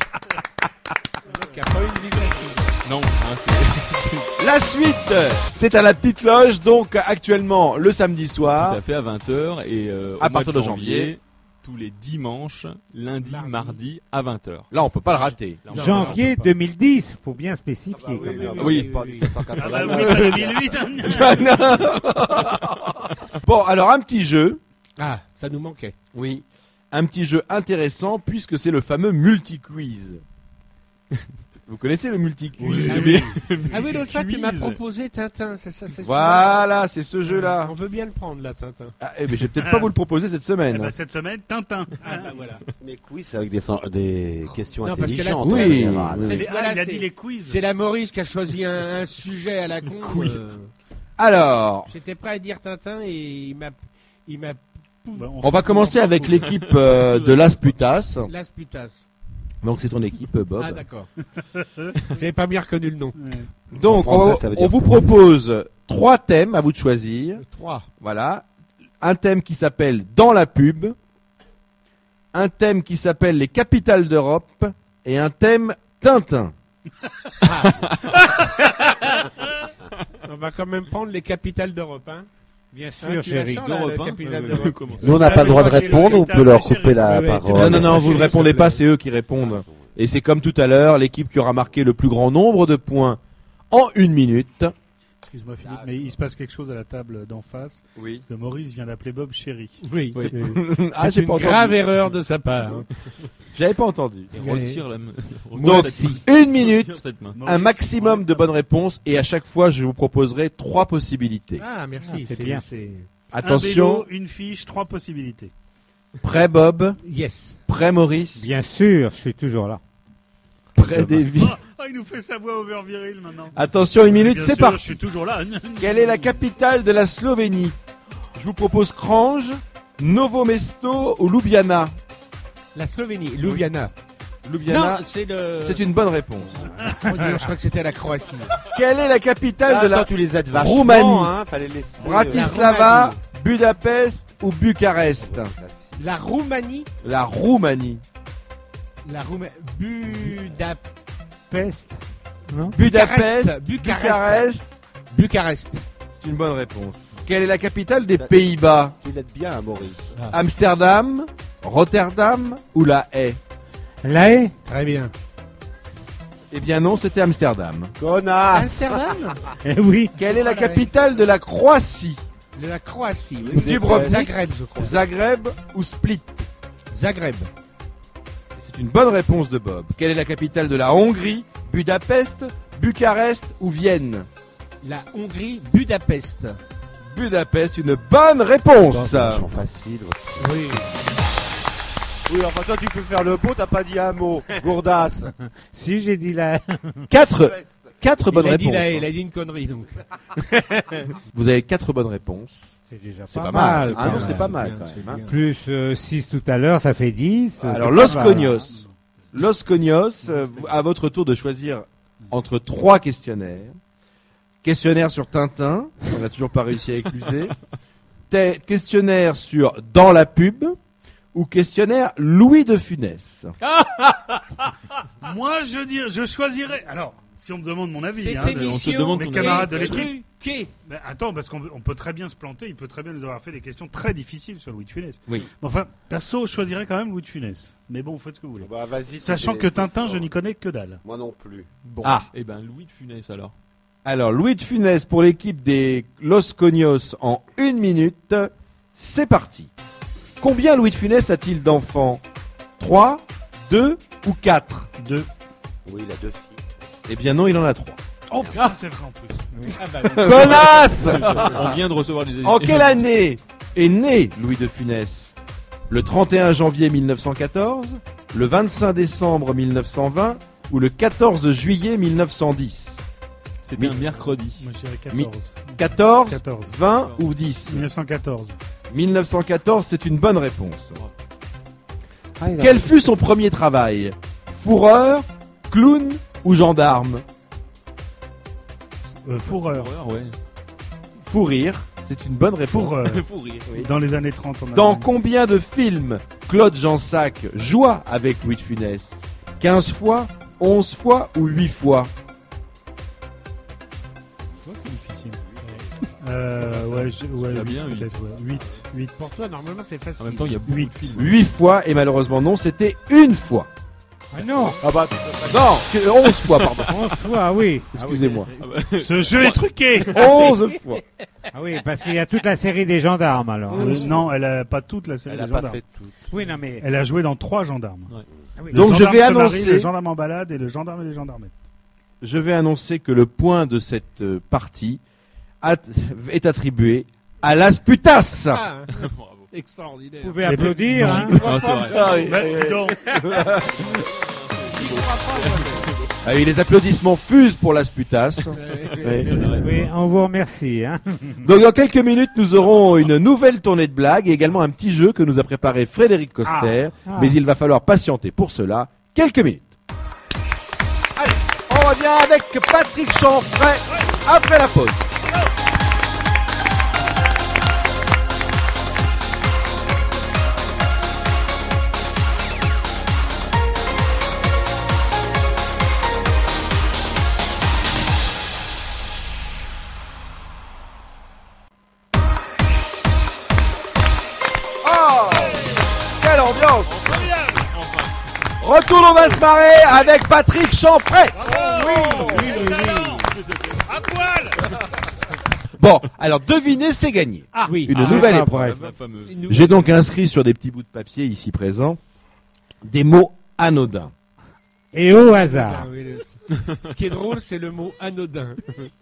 Non, La suite, c'est à la Petite Loge, donc actuellement le samedi tout soir. à fait à 20h et à partir de janvier, tous les dimanches, lundi, mardi à 20h. Là, on peut pas le rater. Là, on Janvier peut pas. 2010, faut bien spécifier. quand même. Oui. Pas 1780. Ah bah oui, 2008. Bon, alors un petit jeu. Ah, ça nous manquait. Oui. Un petit jeu intéressant puisque c'est le fameux multi-quiz. Vous connaissez le multi-quiz? Ah oui, l'autre fois, tu m'as proposé Tintin, c'est ça, c'est Voilà, c'est ce jeu-là. On veut bien le prendre, là, Tintin. Ah, mais je vais peut-être pas vous le proposer cette Eh semaine. ben, cette semaine, Tintin. Ah bah voilà. Mais quiz, c'est avec des questions Non, parce que là, intelligentes. c'est- en oui. général. C'est- Il voilà, a c'est- dit les quiz. C'est la Maurice qui a choisi un sujet à la con. Alors, J'étais prêt à dire Tintin et il m'a Bon, on va commencer avec l'équipe de Las Putas. Las Putas. Donc c'est ton équipe, Bob. Ah d'accord. J'avais pas bien reconnu le nom. Donc En français, ça veut on dire vous pouf. propose 3 thèmes à vous de choisir. 3. Voilà. Un thème qui s'appelle Dans la pub. Un thème qui s'appelle Les capitales d'Europe. Et un thème Tintin. On va quand même prendre les capitales d'Europe, hein. Bien Hein, sûr, tu la chérie. sens, la capitale d'Europe. Nous, on n'a pas le droit de répondre, ou on peut leur couper la Ouais, parole. Non, non, non, vous ne Chérie, répondez s'il te pas, plaît. c'est eux qui répondent. Et c'est comme tout à l'heure, l'équipe qui aura marqué le plus grand nombre de points en 1 minute. Excuse-moi Philippe, mais il se passe quelque chose à la table d'en face. Oui. Parce que Maurice vient d'appeler Bob chéri. Oui, Oui. Ah, c'est j'ai une pas grave entendu. erreur de sa part. hein. J'avais pas entendu. Et retire la main. Donc, 1 minute, cette main. un maximum de bonnes réponses. Et à chaque fois, je vous proposerai 3 possibilités. Ah, merci. Ah, c'est bien. Attention, Un vélo, une fiche, 3 possibilités. prêt Bob, Yes. prêt Maurice, Bien sûr, je suis toujours là. prêt Davy. Oh, il nous fait sa voix over viril maintenant. Attention, 1 minute, Bien c'est sûr, parti. Je suis toujours là. Quelle est la capitale de la Slovénie? Je vous propose Kranj, Novo Mesto ou Ljubljana. La Slovénie, Ljubljana. Ljubljana, Non, c'est le. c'est une bonne réponse. Oh, Dieu, je crois que c'était la Croatie. Quelle est la capitale Ah, de la attends, tu les aides vachement, Roumanie. hein, fallait laisser. Bratislava, Budapest ou Bucarest? La Roumanie. La Roumanie. Budapest. Non Budapest, Bucarest. Bucarest. c'est une bonne réponse. Quelle est la capitale des Pays-Bas? Tu l'aides bien, hein, Maurice. Amsterdam, Rotterdam ou La Haye? La haie. Très bien. Eh bien non, c'était Amsterdam. Connasse! Amsterdam. Eh oui. Quelle est la capitale de la Croatie? De la Croatie. Oui. Dubrovnik. Zagreb, je crois. Zagreb ou Split? Zagreb. C'est une bonne réponse de Bob. Quelle est la capitale de la Hongrie? Budapest, Bucarest ou Vienne? La Hongrie, Budapest. Budapest, une bonne réponse. C'est vachement facile. Oui. Oui, enfin toi tu peux faire le beau, t'as pas dit un mot. Gourdasse. Si, j'ai dit la... Quatre bonnes Il réponses. a dit une connerie, donc. Vous avez 4 bonnes réponses. C'est déjà C'est pas pas mal. mal. Ah quand non, même. c'est pas mal bien, quand c'est même. hein. bien. Plus 6 tout à l'heure, ça fait 10. Alors, c'est Los pas mal. Cognos. Los Cognos, à votre tour de choisir entre 3 questionnaires. Questionnaire sur Tintin, on n'a toujours pas réussi à écluser. Questionnaire sur Dans la pub ou questionnaire Louis de Funès. Moi, je choisirais. Alors, si on me demande mon avis, Cette hein, on se émission, demande mes ton camarades de est l'équipe. truquée. Ben, attends, parce qu'on peut très bien se planter. Il peut très bien nous avoir fait des questions très difficiles sur Louis de Funès. Oui. Mais enfin, perso, je choisirais quand même Louis de Funès. Mais bon, faites ce que vous voulez. Bah vas-y. Sachant que Tintin, je n'y connais que dalle. Moi non plus. Bon. Ah. Et ben Louis de Funès alors. Alors, Louis de Funès pour l'équipe des Los Cognos en 1 minute. C'est parti. Combien Louis de Funès a-t-il d'enfants 3, 2 ou 4 2. Oui, il a 2 filles. Eh bien non, il en a 3. Oh putain, c'est vrai en plus. Ah bah, donc, Connasse. On vient de recevoir des En quelle année est né Louis de Funès? Le 31 janvier 1914, le 25 décembre 1920 ou le 14 juillet 1910? C'était un mercredi. Moi, je dirais 14. 14, 14. 20 ou 10? 1914. 1914, c'est une bonne réponse. Ah, Quel fut son premier travail? Fourreur, clown ou gendarme? Fourreur. Horreur, ouais. Fourrir, c'est une bonne réponse. Fourreur. pour rire. Dans les années 30. on a Dans vu. combien de films Claude Jansac joua avec Louis de Funès? 15 fois, 11 fois ou 8 fois? Je vois que c'est difficile. va bien, peut-être, 8. Pour toi, normalement, c'est facile. En même temps, il y a beaucoup 8. de films. 8 fois et malheureusement non, c'était une fois. Ah non, Ah bah, Non, 11 fois pardon. 11 fois, oui. Excusez-moi. Ce jeu est truqué. 11 fois. Ah oui, parce qu'il y a toute la série des gendarmes, alors. Non, elle a pas toute la série elle a des pas gendarmes. fait tout. Oui, non, mais... Elle a joué dans 3 gendarmes. Ah oui. Le Donc, je gendarme vais se marie, annoncer- le gendarme en balade et le gendarme et les gendarmettes. Je vais annoncer que le point de cette partie est attribué à Las Putas. Ah, Bravo. extraordinaire. Vous pouvez applaudir, hein. Ah, c'est vrai. Ah oui, Mais, dis donc, Ah oui, les applaudissements fusent pour Las Putas. Ouais. Oui. Oui, on vous remercie, hein. Donc dans quelques minutes, nous aurons une nouvelle tournée de blagues et également un petit jeu que nous a préparé Frédéric Coster. Ah. Mais il va falloir patienter pour cela quelques minutes. Allez, on revient avec Patrick Chanfray après la pause. Oh, quelle ambiance! Retour, on va se marrer avec Patrick Chanfray. à poil. Bon, alors devinez, c'est gagné. Oui. Une Ah, nouvelle ah, épreuve. bref. La fameuse. J'ai donc inscrit sur des petits bouts de papier ici présents des mots anodins. Et au hasard. Ah oui, ce qui est drôle, c'est le mot anodin.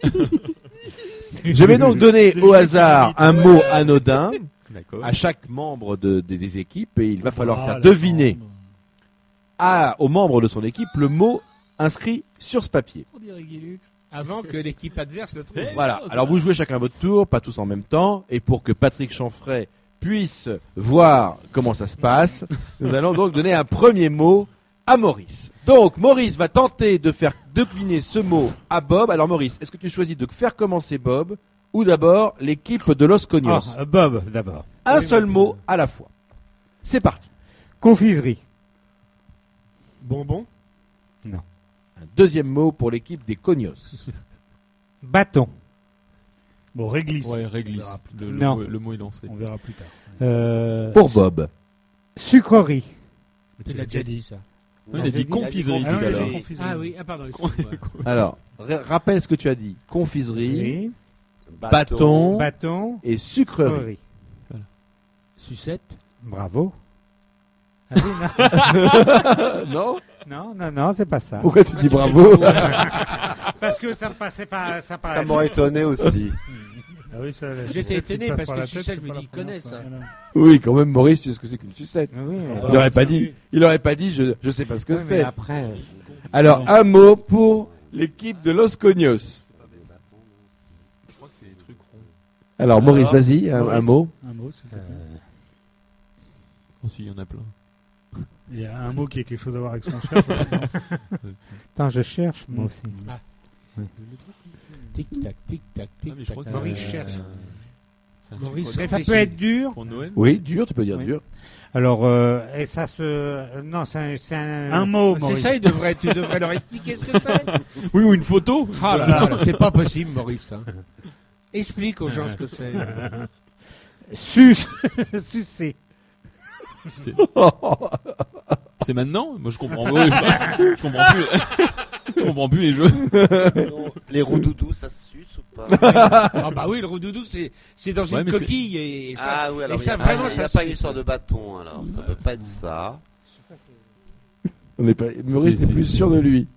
Je vais donc donner au hasard un mot anodin D'accord. à chaque membre des équipes et il va falloir faire la deviner forme. aux membres de son équipe le mot inscrit sur ce papier. Avant que l'équipe adverse le trouve. Voilà. Alors vous jouez chacun votre tour, pas tous en même temps, et pour que Patrick Chanfray puisse voir comment ça se passe, nous allons donc donner un premier mot à Maurice. Donc Maurice va tenter de faire deviner ce mot à Bob. Alors Maurice, est-ce que tu choisis de faire commencer Bob ou d'abord l'équipe de Los Cognos? Oh, Bob, d'abord. Un seul mot à la fois. C'est parti. Confiserie. Bonbon. Un deuxième mot pour l'équipe des Cognos. Bâton. Bon, réglisse. Ouais, réglisse. On verra plus- Non. Le mot est lancé. On verra plus tard. Pour Bob. Sucrerie. Tu l'as déjà dit, ça. Il a dit confiserie Ah tout oui, à l'heure. oui. Confiserie. Ah oui, ah pardon. excuse-moi. Alors, rappelle ce que tu as dit. Confiserie, Oui. bâton Bâton. et sucrerie. Sucrerie. Sucette. Bravo. Ah oui, Non? non, c'est pas ça. Pourquoi tu dis bravo? Parce que ça me passait pas, Ça m'aurait étonné aussi. Ah oui, ça, la J'étais sucette qui étonné passe parce par que la tête, sucette, c'est je pas me la dis, il première connaît fois. ça. Voilà. Oui, quand même, Maurice, tu sais ce que c'est qu'une sucette. Oui, Il aurait pas dit, je sais pas ce que oui, mais c'est. après, Alors, un mot pour l'équipe de Los Cognos. Je crois que c'est des trucs ronds. Alors, Maurice, vas-y, un Maurice. mot. Un mot, s'il te plaît. Oh, si, il y en a plein. Il y a un mot qui a quelque chose à voir avec ce qu'on cherche. attends, je cherche moi aussi. Tic-tac, tic-tac, Ah, mais je crois tic-tac. que Maurice c'est cherche. c'est un Maurice sucre Ça réfléchit. peut être dur. pour Noël. Oui, dur, tu peux dire Oui. dur. Alors, et ça se, non, c'est un. Un mot, C'est Maurice. ça, tu devrais leur expliquer ce que c'est. Oui, ou une photo. Ah là là, c'est pas possible, Maurice. Hein. Explique aux gens ce que c'est. Sucer. C'est maintenant. Moi, je comprends. Ouais, je comprends plus. Je comprends plus les jeux. Les roudoudous, ça se suce ou pas? Ah bah oui, le roudoudou, c'est dans Ouais, une mais coquille et ça. Ah oui, alors et il ça, n'y vraiment, a ça pas suce. une histoire de bâton, alors ça peut pas être ça. On est pas, Maurice Si, n'est plus si. sûr de lui.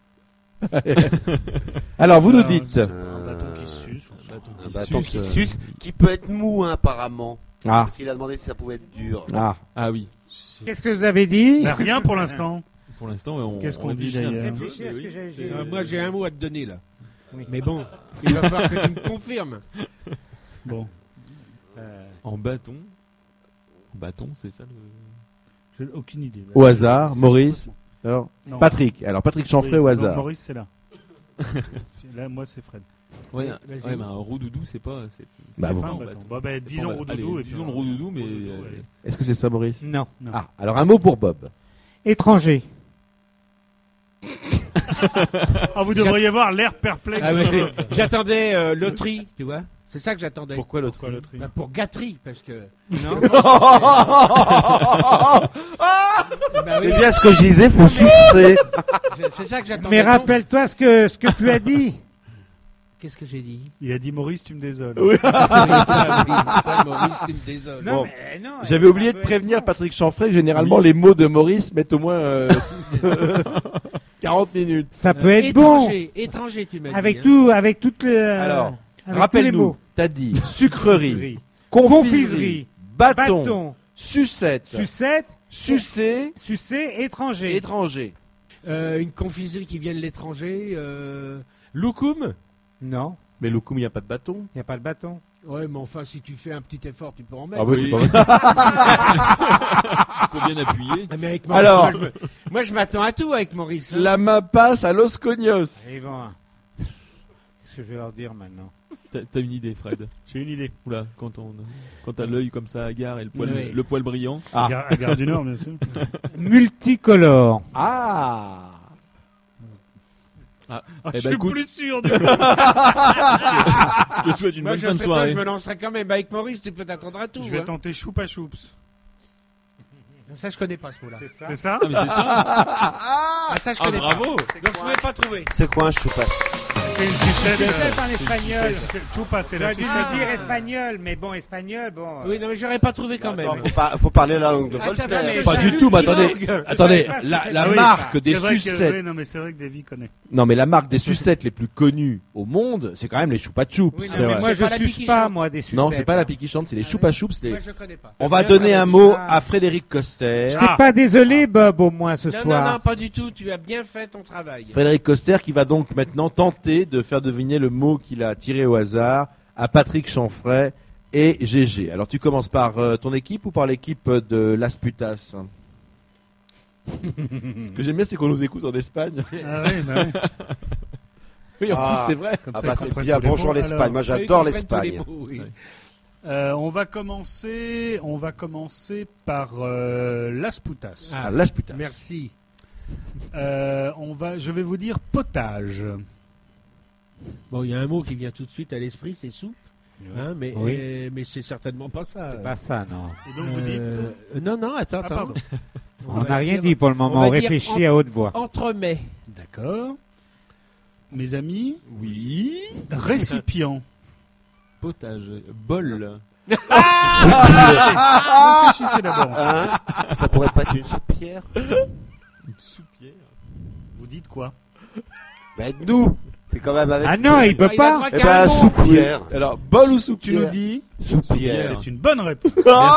Alors, vous nous Alors, dites. Un bâton qui suce. Un bâton qui suce, qui peut être mou, hein, apparemment. Ah, Parce qu'il a demandé si ça pouvait être dur. ah. Ah oui. Qu'est-ce que vous avez dit? Bah, rien pour l'instant. Pour l'instant, on. Qu'est-ce qu'on on dit, déchire un d'ailleurs petit peu, Réfléchis à ce mais que oui, j'avais c'est- dit. Moi, j'ai un mot à te donner là. Oui. Mais bon, il va falloir que tu me confirmes. Bon. En bâton. En bâton, c'est ça le. J'ai aucune idée. Au hasard, Maurice. Alors, Non. Patrick. Alors, Patrick Chanfray Oui, au non, hasard. Maurice, c'est là. Là, moi, c'est Fred. Ouais, Vas-y. ouais, mais un roudoudou, c'est pas. Bah, C'est vous- pas un en bâton. bâton. Bah, bah, disons Allez, roudoudou. et puis disons on- le roudoudou, mais. Roudoudou, allez. Est-ce que c'est ça, Maurice? Non. Non. Ah, alors un mot pour Bob. Étranger. Ah, vous devriez voir l'air perplexe. Ah, mais j'attendais loterie, tu vois. C'est ça que j'attendais. Pourquoi l'autre? Pourquoi l'autre Bah, pour gâterie, parce que. Non. Bah oui, C'est bien ce que je disais, faut sucer. c'est ça que j'attendais. Mais Non. rappelle-toi ce que tu as dit. Qu'est-ce que j'ai dit? Il a dit Maurice, tu me désoles. Oui, ça, Maurice, tu me désoles. Bon. mais non. J'avais oublié de prévenir Patrick Chanfray que généralement les mots de Maurice mettent au moins 40 minutes. Ça peut être bon. Étranger, tu m'as dit. Avec hein. tout, avec toutes les. Alors, avec tous les rappelle-nous, mots. t'as dit sucrerie, Confiserie. confiserie, bâton, Bâton. sucette, Sucette. sucer, Sucer. Étranger. étranger. Une confiserie qui vient de l'étranger. Loukoum. Non. Mais Loukoum, il n'y a pas de bâton. Il n'y a pas de bâton. Ouais, mais enfin, si tu fais un petit effort, tu peux en mettre. Ah bah, Oui. c'est pas mal. Faut bien appuyer. Ah, mais avec Maurice, Alors. moi, je m'attends à tout avec Maurice. hein. La main passe à Los Cognos. Et bon. Qu'est-ce que je vais leur dire maintenant? T'as une idée, Fred. J'ai une idée. Oula, quand t'as l'œil comme ça hagard et Oui. le poil brillant. Ah. À Gare du Nord, bien sûr. Multicolore. Ah. Ah, Eh je ben, suis écoute. plus sûr de. Je te souhaite une Moi, bonne je fin de sais pas, soirée. je me lancerai quand même. Avec Maurice, tu peux t'attendre à tout. Je vais hein. tenter Choupa Choups. Ça, je connais pas ce mot-là. C'est ça Ah, mais c'est ça. Ah, ça, je Ah, connais bravo. pas. Donc, je pouvais pas trouver. C'est quoi un choupa? C'est une sucette. Sucette en espagnol. Choupa, c'est la J'aurais dû sucette. me dire espagnol, mais bon, espagnol, bon. Oui, non, mais j'aurais pas trouvé quand même. Attends, faut parler la langue de Ah, ça Voltaire. va, mais Pas c'est du un tout, mais multilingue. attendez, pas ce que la c'est. la Ah oui, marque des C'est vrai que, sucettes. oui, non, mais c'est vrai que Davy connaît. Non, mais la marque des sucettes les plus connues au monde, c'est quand même les Choupa Choups. Oui, non, C'est mais vrai. moi, Moi, C'est je pas la suce pique pas, chante. moi, des sucettes. Non, c'est pas la pique chante, c'est les Ah Choupa oui. Choups. Moi, je connais pas. On va Bien, donner ça un va mot bien. à Frédéric Coster. Je t'ai pas désolé, Bob, au moins, ce Non, non, soir. non, pas du tout. Tu as bien fait ton travail. Frédéric Coster qui va donc maintenant tenter de faire deviner le mot qu'il a tiré au hasard à Patrick Chanfray et GG. Alors tu commences par ton équipe ou par l'équipe de Las Putas? Ce que j'aime bien, c'est qu'on nous écoute en Espagne. Ah oui, bah oui. Oui, en Ah. plus, c'est vrai. Comme Ah ça, bah ils c'est comprennent bien, tous les bonjour mots. l'Espagne. Alors, Moi Ils j'adore comprennent tous les l'Espagne. mots, oui. on va commencer par Las Putas. Ah, Las Putas. Merci. Je vais vous dire potage. Bon, il y a un mot qui vient tout de suite à l'esprit, c'est soupe. Hein, mais Oui. mais c'est certainement pas ça. C'est pas ça, non. Et donc vous dites. Non, non, attends, Ah, attends. pardon. On va n'a rien dire- dit pour le moment. va On dire réfléchit à haute voix. Entremets. D'accord. Mes amis, Oui. récipient. Potage. Bol. Réfléchissez d'abord. Hein? Ça pourrait pas être une soupière? Une soupière. Vous dites quoi? Bah nous. T'es quand même avec. Ah non, il peut Il a pas. droit Eh qu'à un ben, mot. soupière. Alors, bol ou Tu soupière nous dis, Soupière. c'est une bonne réponse.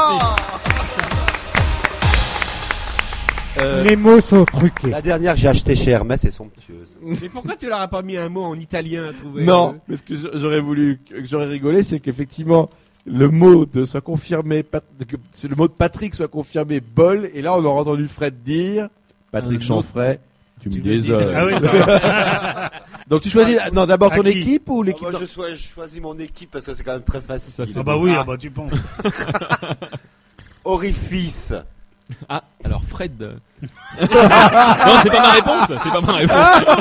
Les mots sont truqués. La dernière que j'ai acheté chez Hermès est somptueuse. Mais pourquoi tu leur as pas mis un mot en italien à trouver Non, mais ce que j'aurais rigolé, c'est qu'effectivement, le mot soit confirmé, c'est le mot de Patrick soit confirmé bol, et là on aurait entendu Fred dire, Patrick Chanfray, tu me désoles. Ah oui, bah, Donc tu choisis, non, d'abord ton À qui équipe ou l'équipe? Moi, je choisis mon équipe parce que c'est quand même très facile. ah bah oui, ah bah tu penses. Orifice. Ah, alors Fred. non, c'est pas ma réponse. C'est pas ma réponse.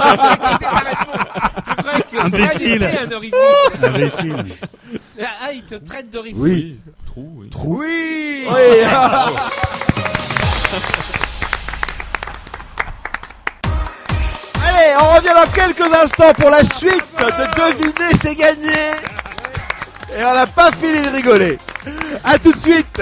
Imbécile. Un orifice. Imbécile. Ah, il te traite d'orifice. Oui. Trou, oui. Oui. Allez, on revient dans quelques instants pour la suite de Deviner, c'est gagné. Et on n'a pas fini de rigoler. À tout de suite.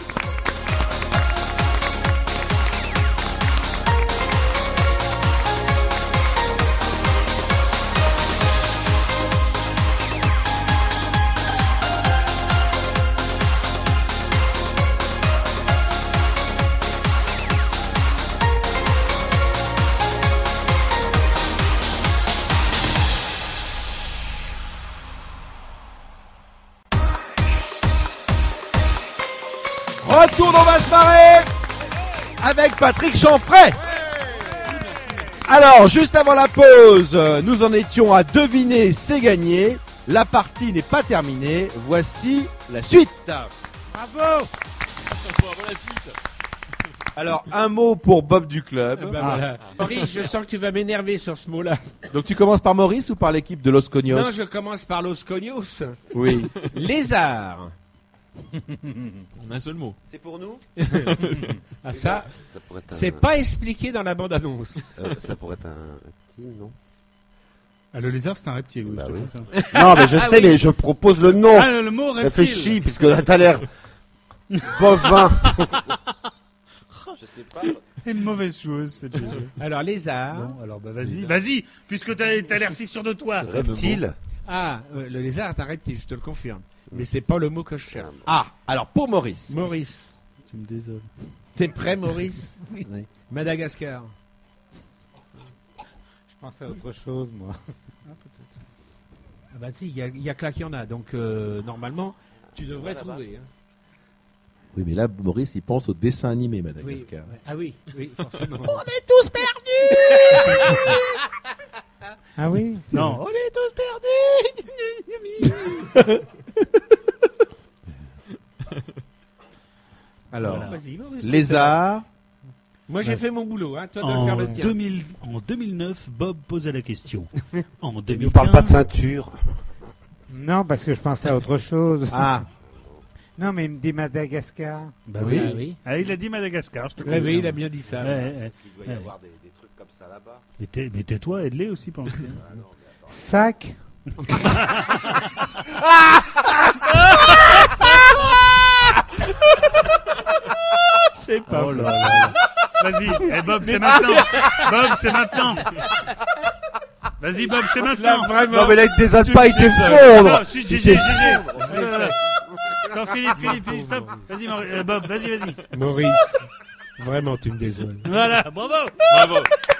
Retour dans Va se marrer avec Patrick Chanfray. Alors, juste avant la pause, nous en étions à deviner, c'est gagné. La partie n'est pas terminée. Voici la suite. Bravo. Alors, un mot pour Bob du club. Ben voilà. Maurice, je sens que tu vas m'énerver sur ce mot-là. Donc tu commences par Maurice ou par l'équipe de Los Cognos? Non, je commence par Los Cognos. Oui. Lézard. En un seul mot. C'est pour nous. Ah ça, Ça pourrait être c'est pas expliqué dans la bande-annonce. ça pourrait être un reptile, non? Ah, le lézard, c'est un reptile. Oui, Bah je te oui. confirme. Non, mais je sais, mais je propose le nom. Ah, le mot reptile. Réfléchis, puisque là, t'as l'air bovin. Je sais pas. C'est une mauvaise chose, cette chose. Alors, lézard. Bon, alors bah vas-y, puisque t'as l'air si sûr de toi. Reptile. Ah, le lézard est un reptile, je te le confirme. Mais c'est pas le mot que je cherche. Ah, alors pour Maurice. Maurice. Tu me désoles. T'es prêt, Maurice? Oui. Madagascar. Je pensais à autre chose, moi. Ah bah si, il y a que là qu'il y en a. Donc, normalement, tu devrais trouver. Hein. Oui, mais là, Maurice, il pense au dessin animé Oui. Madagascar. Ouais. Ah oui, forcément. Ah oui. c'est Non. vrai. On est tous perdus. Alors, Voilà. Vas-y, Maurice. lézard. Moi, j'ai fait mon boulot. Hein. Toi, dois faire le tien. En 2009, Bob posait la question. En Il nous parle pas de 2015, ceinture. Non, parce que je pensais à autre chose. Ah, Non, mais il me dit Madagascar. Bah Ah oui. oui. Ah, il a dit Madagascar, je te Réveil, confirme. il a bien dit ça. Ouais, ouais. Parce qu'il doit y avoir des trucs comme ça là-bas. Mais tais-toi, aide-les aussi, pense. Sac. C'est pas Oh là là. Vas-y, Bob, c'est maintenant. Bob, c'est maintenant. Vas-y, Bob, c'est maintenant. Non, mais là, il désalpe Tu pas, il te désoles. t'effondre. Non, si, GG. Attends, Philippe, stop. Vas-y, Bob, vas-y. Maurice. Vraiment, tu me désoles. Voilà, bravo. Bravo.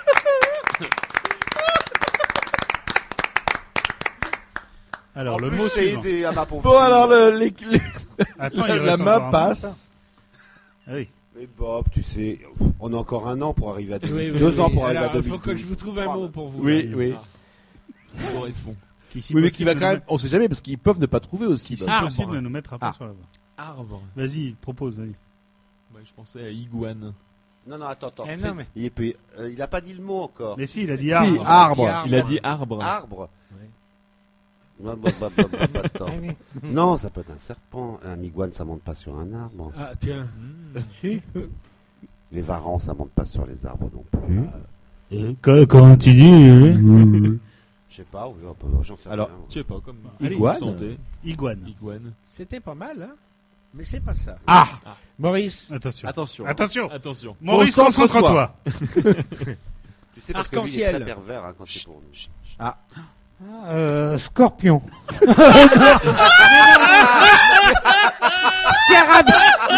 Alors, En le plus, mot j'ai suivant. aidé à ma pauvre bon, fille. alors Attends, il la reste main encore un passe. Ah oui. Mais Bob, tu sais, on a encore un an pour arriver à 2000. Oui, oui, 2 ans oui. pour arriver Alors, à il 2000. faut que je vous trouve un mot pour vous. Oui, oui. Ça correspond. Qui, si Oui, mais possible, qui va ne quand nous même, on sait jamais, parce qu'ils peuvent ne pas trouver aussi. Si Bob. Arbre. possible, ne nous mettra pas Ah. sur la voie. Arbre. Vas-y, propose, vas-y. Ouais, je pensais à iguane. Non, attends. Eh non, mais- Il a pas dit le mot encore. Mais si, il a dit Si, arbre. arbre. Il a dit arbre. Arbre. Ouais. Attends. Non, ça peut être un serpent. Un iguane, ça monte pas sur un arbre. Ah, tiens. Si. Les varans, ça monte pas sur les arbres non plus. Comment tu dis Je sais pas, j'en sais Alors, rien. Je sais pas, comme Iguane. santé. Iguane. Iguane. C'était pas mal, hein. Mais c'est pas ça. Ah, Maurice. Attention. attention. Attention. Attention. Maurice, Concentre-toi. concentre-toi. Tu sais, parce que lui, il est Arc-en-ciel. très pervers hein, quand c'est pour nous. Ah, Scorpion. Scarabée.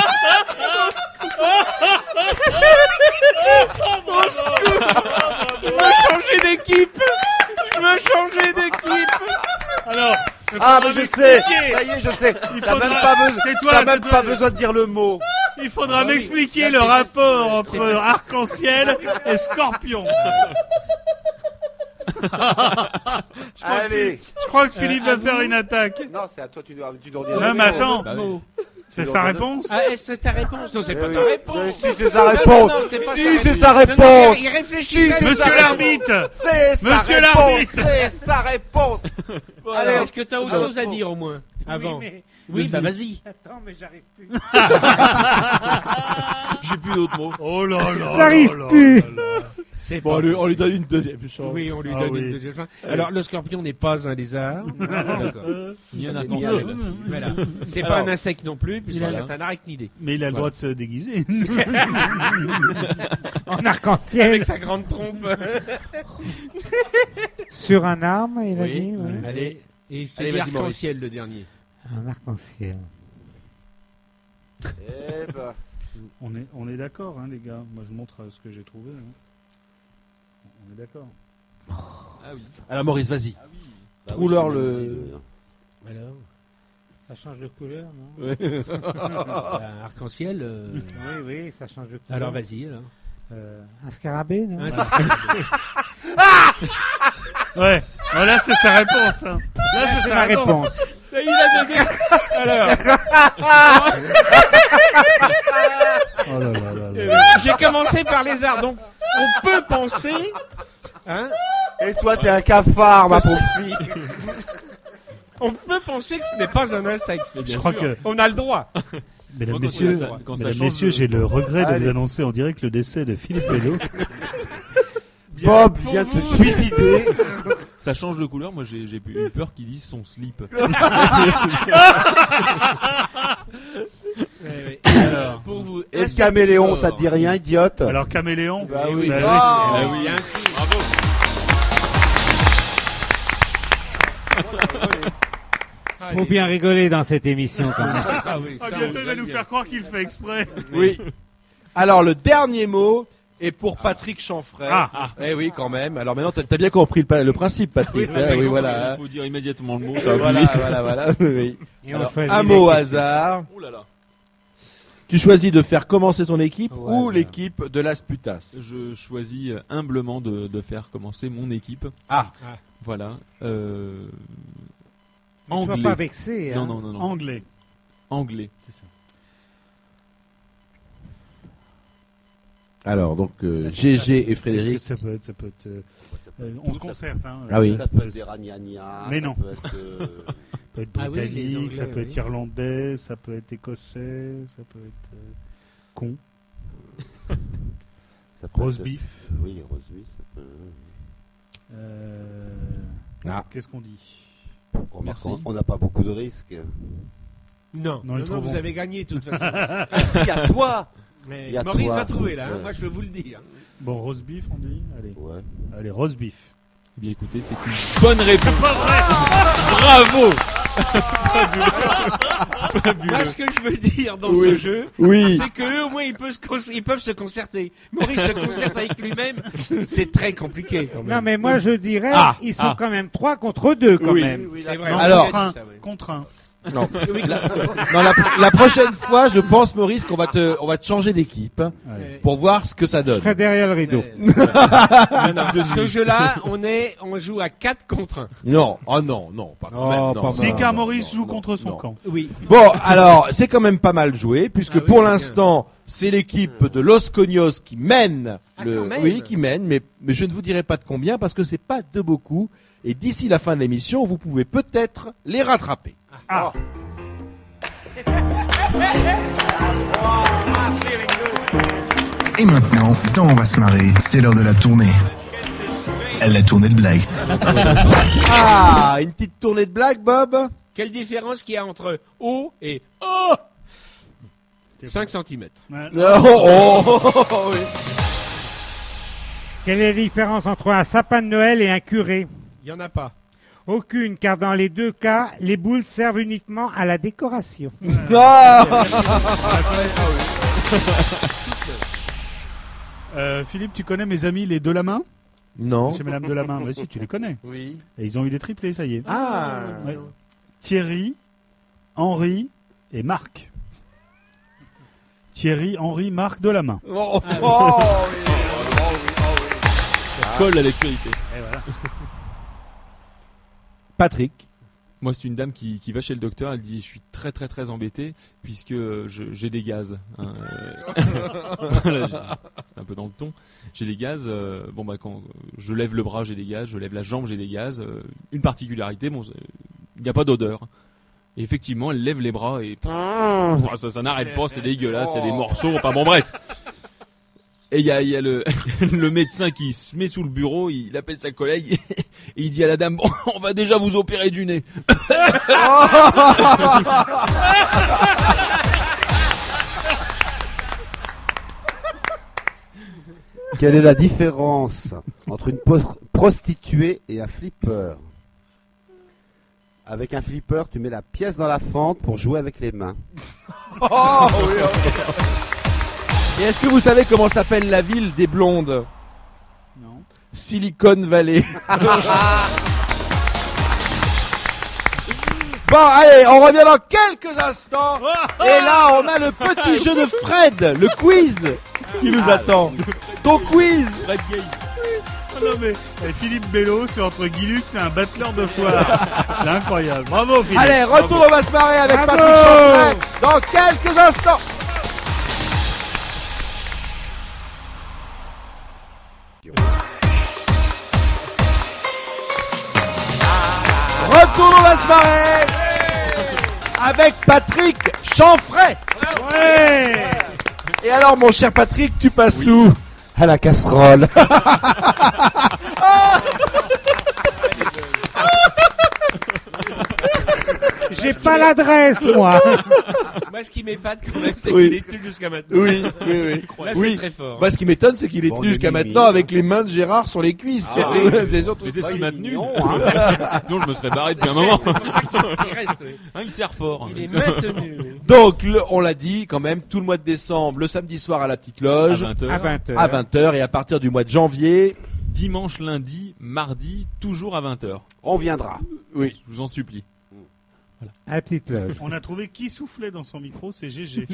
Je veux changer d'équipe. Alors, Ah, mais je sais. Ça y est, je sais. T'as même pas besoin de dire le mot. il faudra m'expliquer le rapport entre arc-en-ciel et scorpion. Allez. Je crois que Philippe va faire une attaque. Non, c'est à toi, tu dois dire. Non, mais attends. Bah oui. C'est sa réponse. Ah, est-ce que c'est ta réponse? Non, c'est pas ta Oui. réponse. Si, c'est sa réponse. Non, c'est pas Si, sa c'est réponse. sa Non, réponse. il réfléchit. Si, Monsieur l'arbitre. C'est sa Monsieur réponse. l'arbitre. C'est sa réponse. Allez, Est-ce que t'as autre chose à dire au moins avant? Oui, bah vas-y. Attends, mais j'arrive plus. J'ai plus d'autres mots. Oh là là. J'arrive là là plus. là là. C'est Bon, pas- on lui donne une deuxième chance. Oui, on lui Ah donne oui. une deuxième chance. Alors, le scorpion n'est pas un lézard. D'accord. Ni un Ça arc-en-ciel. Voilà. C'est pas Alors, un insecte non plus, puisque voilà. c'est un arachnidé. Mais il a le droit de se déguiser. En arc-en-ciel. Avec sa grande trompe. Sur un arbre, il a Oui. dit. Ouais. Allez. Et je te Allez, dis vas-y, arc-en-ciel le dernier. Un arc-en-ciel. Eh ben, On est d'accord, hein, les gars. Moi, je montre ce que j'ai trouvé. hein. On est d'accord. Ah oui. Alors, Maurice, vas-y. bah Trou-leur oui, je le- l'ai dit, Alors, Ça change de couleur, non? un arc-en-ciel. Oui, oui, ça change de couleur. Alors, vas-y. Alors. Un scarabée, non? Un Ouais. Oh, là, c'est sa réponse. hein. Là, c'est C'est sa ma réponse. réponse. Il a donné. Alors, Oh là là là là. j'ai commencé par les arts, donc on peut penser. Hein, Et toi, t'es un cafard, ma pauvre fille. on peut penser que ce n'est pas un insecte. Mais bien Je crois sûr. que, On a le droit. mesdames, Moi, messieurs, quand ça mesdames, change messieurs, de- j'ai le regret de Allez. vous annoncer en direct le décès de Philippe Pello. Bob vient de se suicider. Ça change de couleur. Moi, j'ai eu peur qu'ils disent son slip. Alors, pour vous. Et le caméléon, ça te dit rien, idiote? Alors, Caméléon. Bah oui. Bah Ah, Ah oui. Bien sûr. Bravo. Faut bien rigoler dans cette émission, quand même. Ah oui, ça, Ah, on bientôt, il va rigole nous bien. faire croire qu'il le fait exprès. Oui. Alors, le dernier mot est pour Patrick Chanfray. Ah. Eh oui, quand même. Alors maintenant, t'as bien compris le principe, Patrick. Oui, hein, Patrick, oui, Il voilà. faut dire immédiatement le mot. Ça va Voilà, plus vite. voilà. Oui. Et on Alors, choisit un mot au l'équipe. hasard. Oh là là. Tu choisis de faire commencer ton équipe Au ou hasard. l'équipe de Las Putas. Je choisis humblement de faire commencer mon équipe. Ah. Voilà. Ne sois Anglais. pas vexé. Hein. Non. Anglais. Anglais. Alors, donc, GG et Frédéric. Ça peut être, on se concerte, hein. Ah oui. Ça peut être des ragnagnas. Mais ça non. peut être, Ça peut être Ah oui, les britannique, Anglais, ça peut être oui. irlandais, ça peut être écossais, ça peut être con, ça peut roast être- beef. Oui, les roast beef, ça peut. Ah. Qu'est-ce qu'on dit? Remarque, Merci. on n'a pas beaucoup de risques. Non, Non, ils non, trouveront. vous avez gagné de toute façon. Si, à toi. Mais Il y a Maurice toi. va trouver là, hein, Ouais. moi je peux vous le dire. Bon, roast beef, on dit. Allez, Ouais. allez, roast beef. Eh bien, écoutez, c'est une bonne réponse. Bravo. Moi ce que je veux dire dans Oui. ce jeu, Oui. c'est qu'eux au moins ils peuvent se concerter. Maurice se concerte avec lui-même, c'est très compliqué quand même. Non, mais moi, je dirais, Ah. ils sont quand même 3 contre 2, quand Oui. même. C'est vrai. Non, Alors- contre un. ça, ouais. Contre un. Non. Non, la prochaine fois, je pense, Maurice, qu'on va te changer d'équipe Allez. pour voir ce que ça Je donne. serai derrière le rideau. Ce jeu-là, on joue à 4 contre 1. Non, oh non, pas quand Oh, même. non, pas non, Si non, car non, Maurice non, joue non, contre son non. camp. Oui. Bon, alors, c'est quand même pas mal joué, puisque Ah oui, pour c'est l'instant, c'est l'équipe de Los Cognos qui mène Ah, quand même. oui, qui mène, mais je ne vous dirai pas de combien, parce que c'est pas de beaucoup, et d'ici la fin de l'émission, vous pouvez peut-être les rattraper. Ah. Et maintenant, dans On va se marrer, c'est l'heure de la tournée. La tournée de blague. Ah, une petite tournée de blague, Bob? Quelle différence qu'il y a entre O et O 5 cm. Ouais. Oui. Quelle est la différence entre un sapin de Noël et un curé? Il n'y en a pas. Aucune, car dans les deux cas, les boules servent uniquement à la décoration. Philippe, tu connais mes amis les Delamain? Non. Monsieur et Madame Delamain, bah si, tu les connais. Oui. Et ils ont eu des triplés, ça y est. Ah. Ouais. Thierry, Henri et Marc. Thierry, Henri, Marc Delamain. Oh, Ça colle à l'actualité. Et voilà. Patrick. Moi, c'est une dame qui va chez le docteur. Elle dit: je suis très très très embêtée puisque j'ai des gaz. Hein. Voilà, c'est un peu dans le ton. J'ai des gaz. Quand je lève le bras, j'ai des gaz. Je lève la jambe, j'ai des gaz. Une particularité, il n'y a pas d'odeur. Et effectivement, elle lève les bras et ça n'arrête pas. C'est dégueulasse. Il y a des morceaux. Enfin bon, bref. Et il y a le médecin qui se met sous le bureau, il appelle sa collègue et il dit à la dame: bon, on va déjà vous opérer du nez. Quelle est la différence entre une prostituée et un flipper? Avec un flipper, tu mets la pièce dans la fente pour jouer avec les mains. Et est-ce que vous savez comment s'appelle la ville des blondes? Non. Silicon Valley. Bon, allez, on revient dans quelques instants. Et là, on a le petit jeu de Fred, le quiz qui nous attend. Ton quiz. Fred Gay. Ah non mais Philippe Bello, c'est entre Guy Lux et un battleur de foire. C'est incroyable. Bravo Philippe. Allez, retour, Bravo. on va se marrer avec Bravo. Patrick Chanfray dans quelques instants. Retour, on va se marrer avec Patrick Chanfray. Ouais. Et alors, mon cher Patrick, tu passes où? À la casserole. J'ai pas l'adresse, moi. Moi, ce qui m'épate quand même, c'est Oui. qu'il est tenu jusqu'à maintenant. Oui. Là, c'est Oui. très fort. Moi, ce qui m'étonne, c'est qu'il est Bon, tenu jusqu'à Mimi. maintenant avec les mains de Gérard sur les cuisses. surtout. C'est surtout Mais c'est ce ça. qui m'a il est tenu. mignon, Sinon, je me serais barré depuis un moment. Il reste, oui. Hein, il sert fort. Il est maintenu. oui. Donc, on l'a dit, quand même, tout le mois de décembre, le samedi soir à la petite À loge, 20h. À 20h. à 20h, et à partir du mois de janvier, Dimanche, lundi, mardi, toujours à 20h. On viendra. oui. Je vous en supplie. À la petite loge. On a trouvé qui soufflait dans son micro, c'est GG.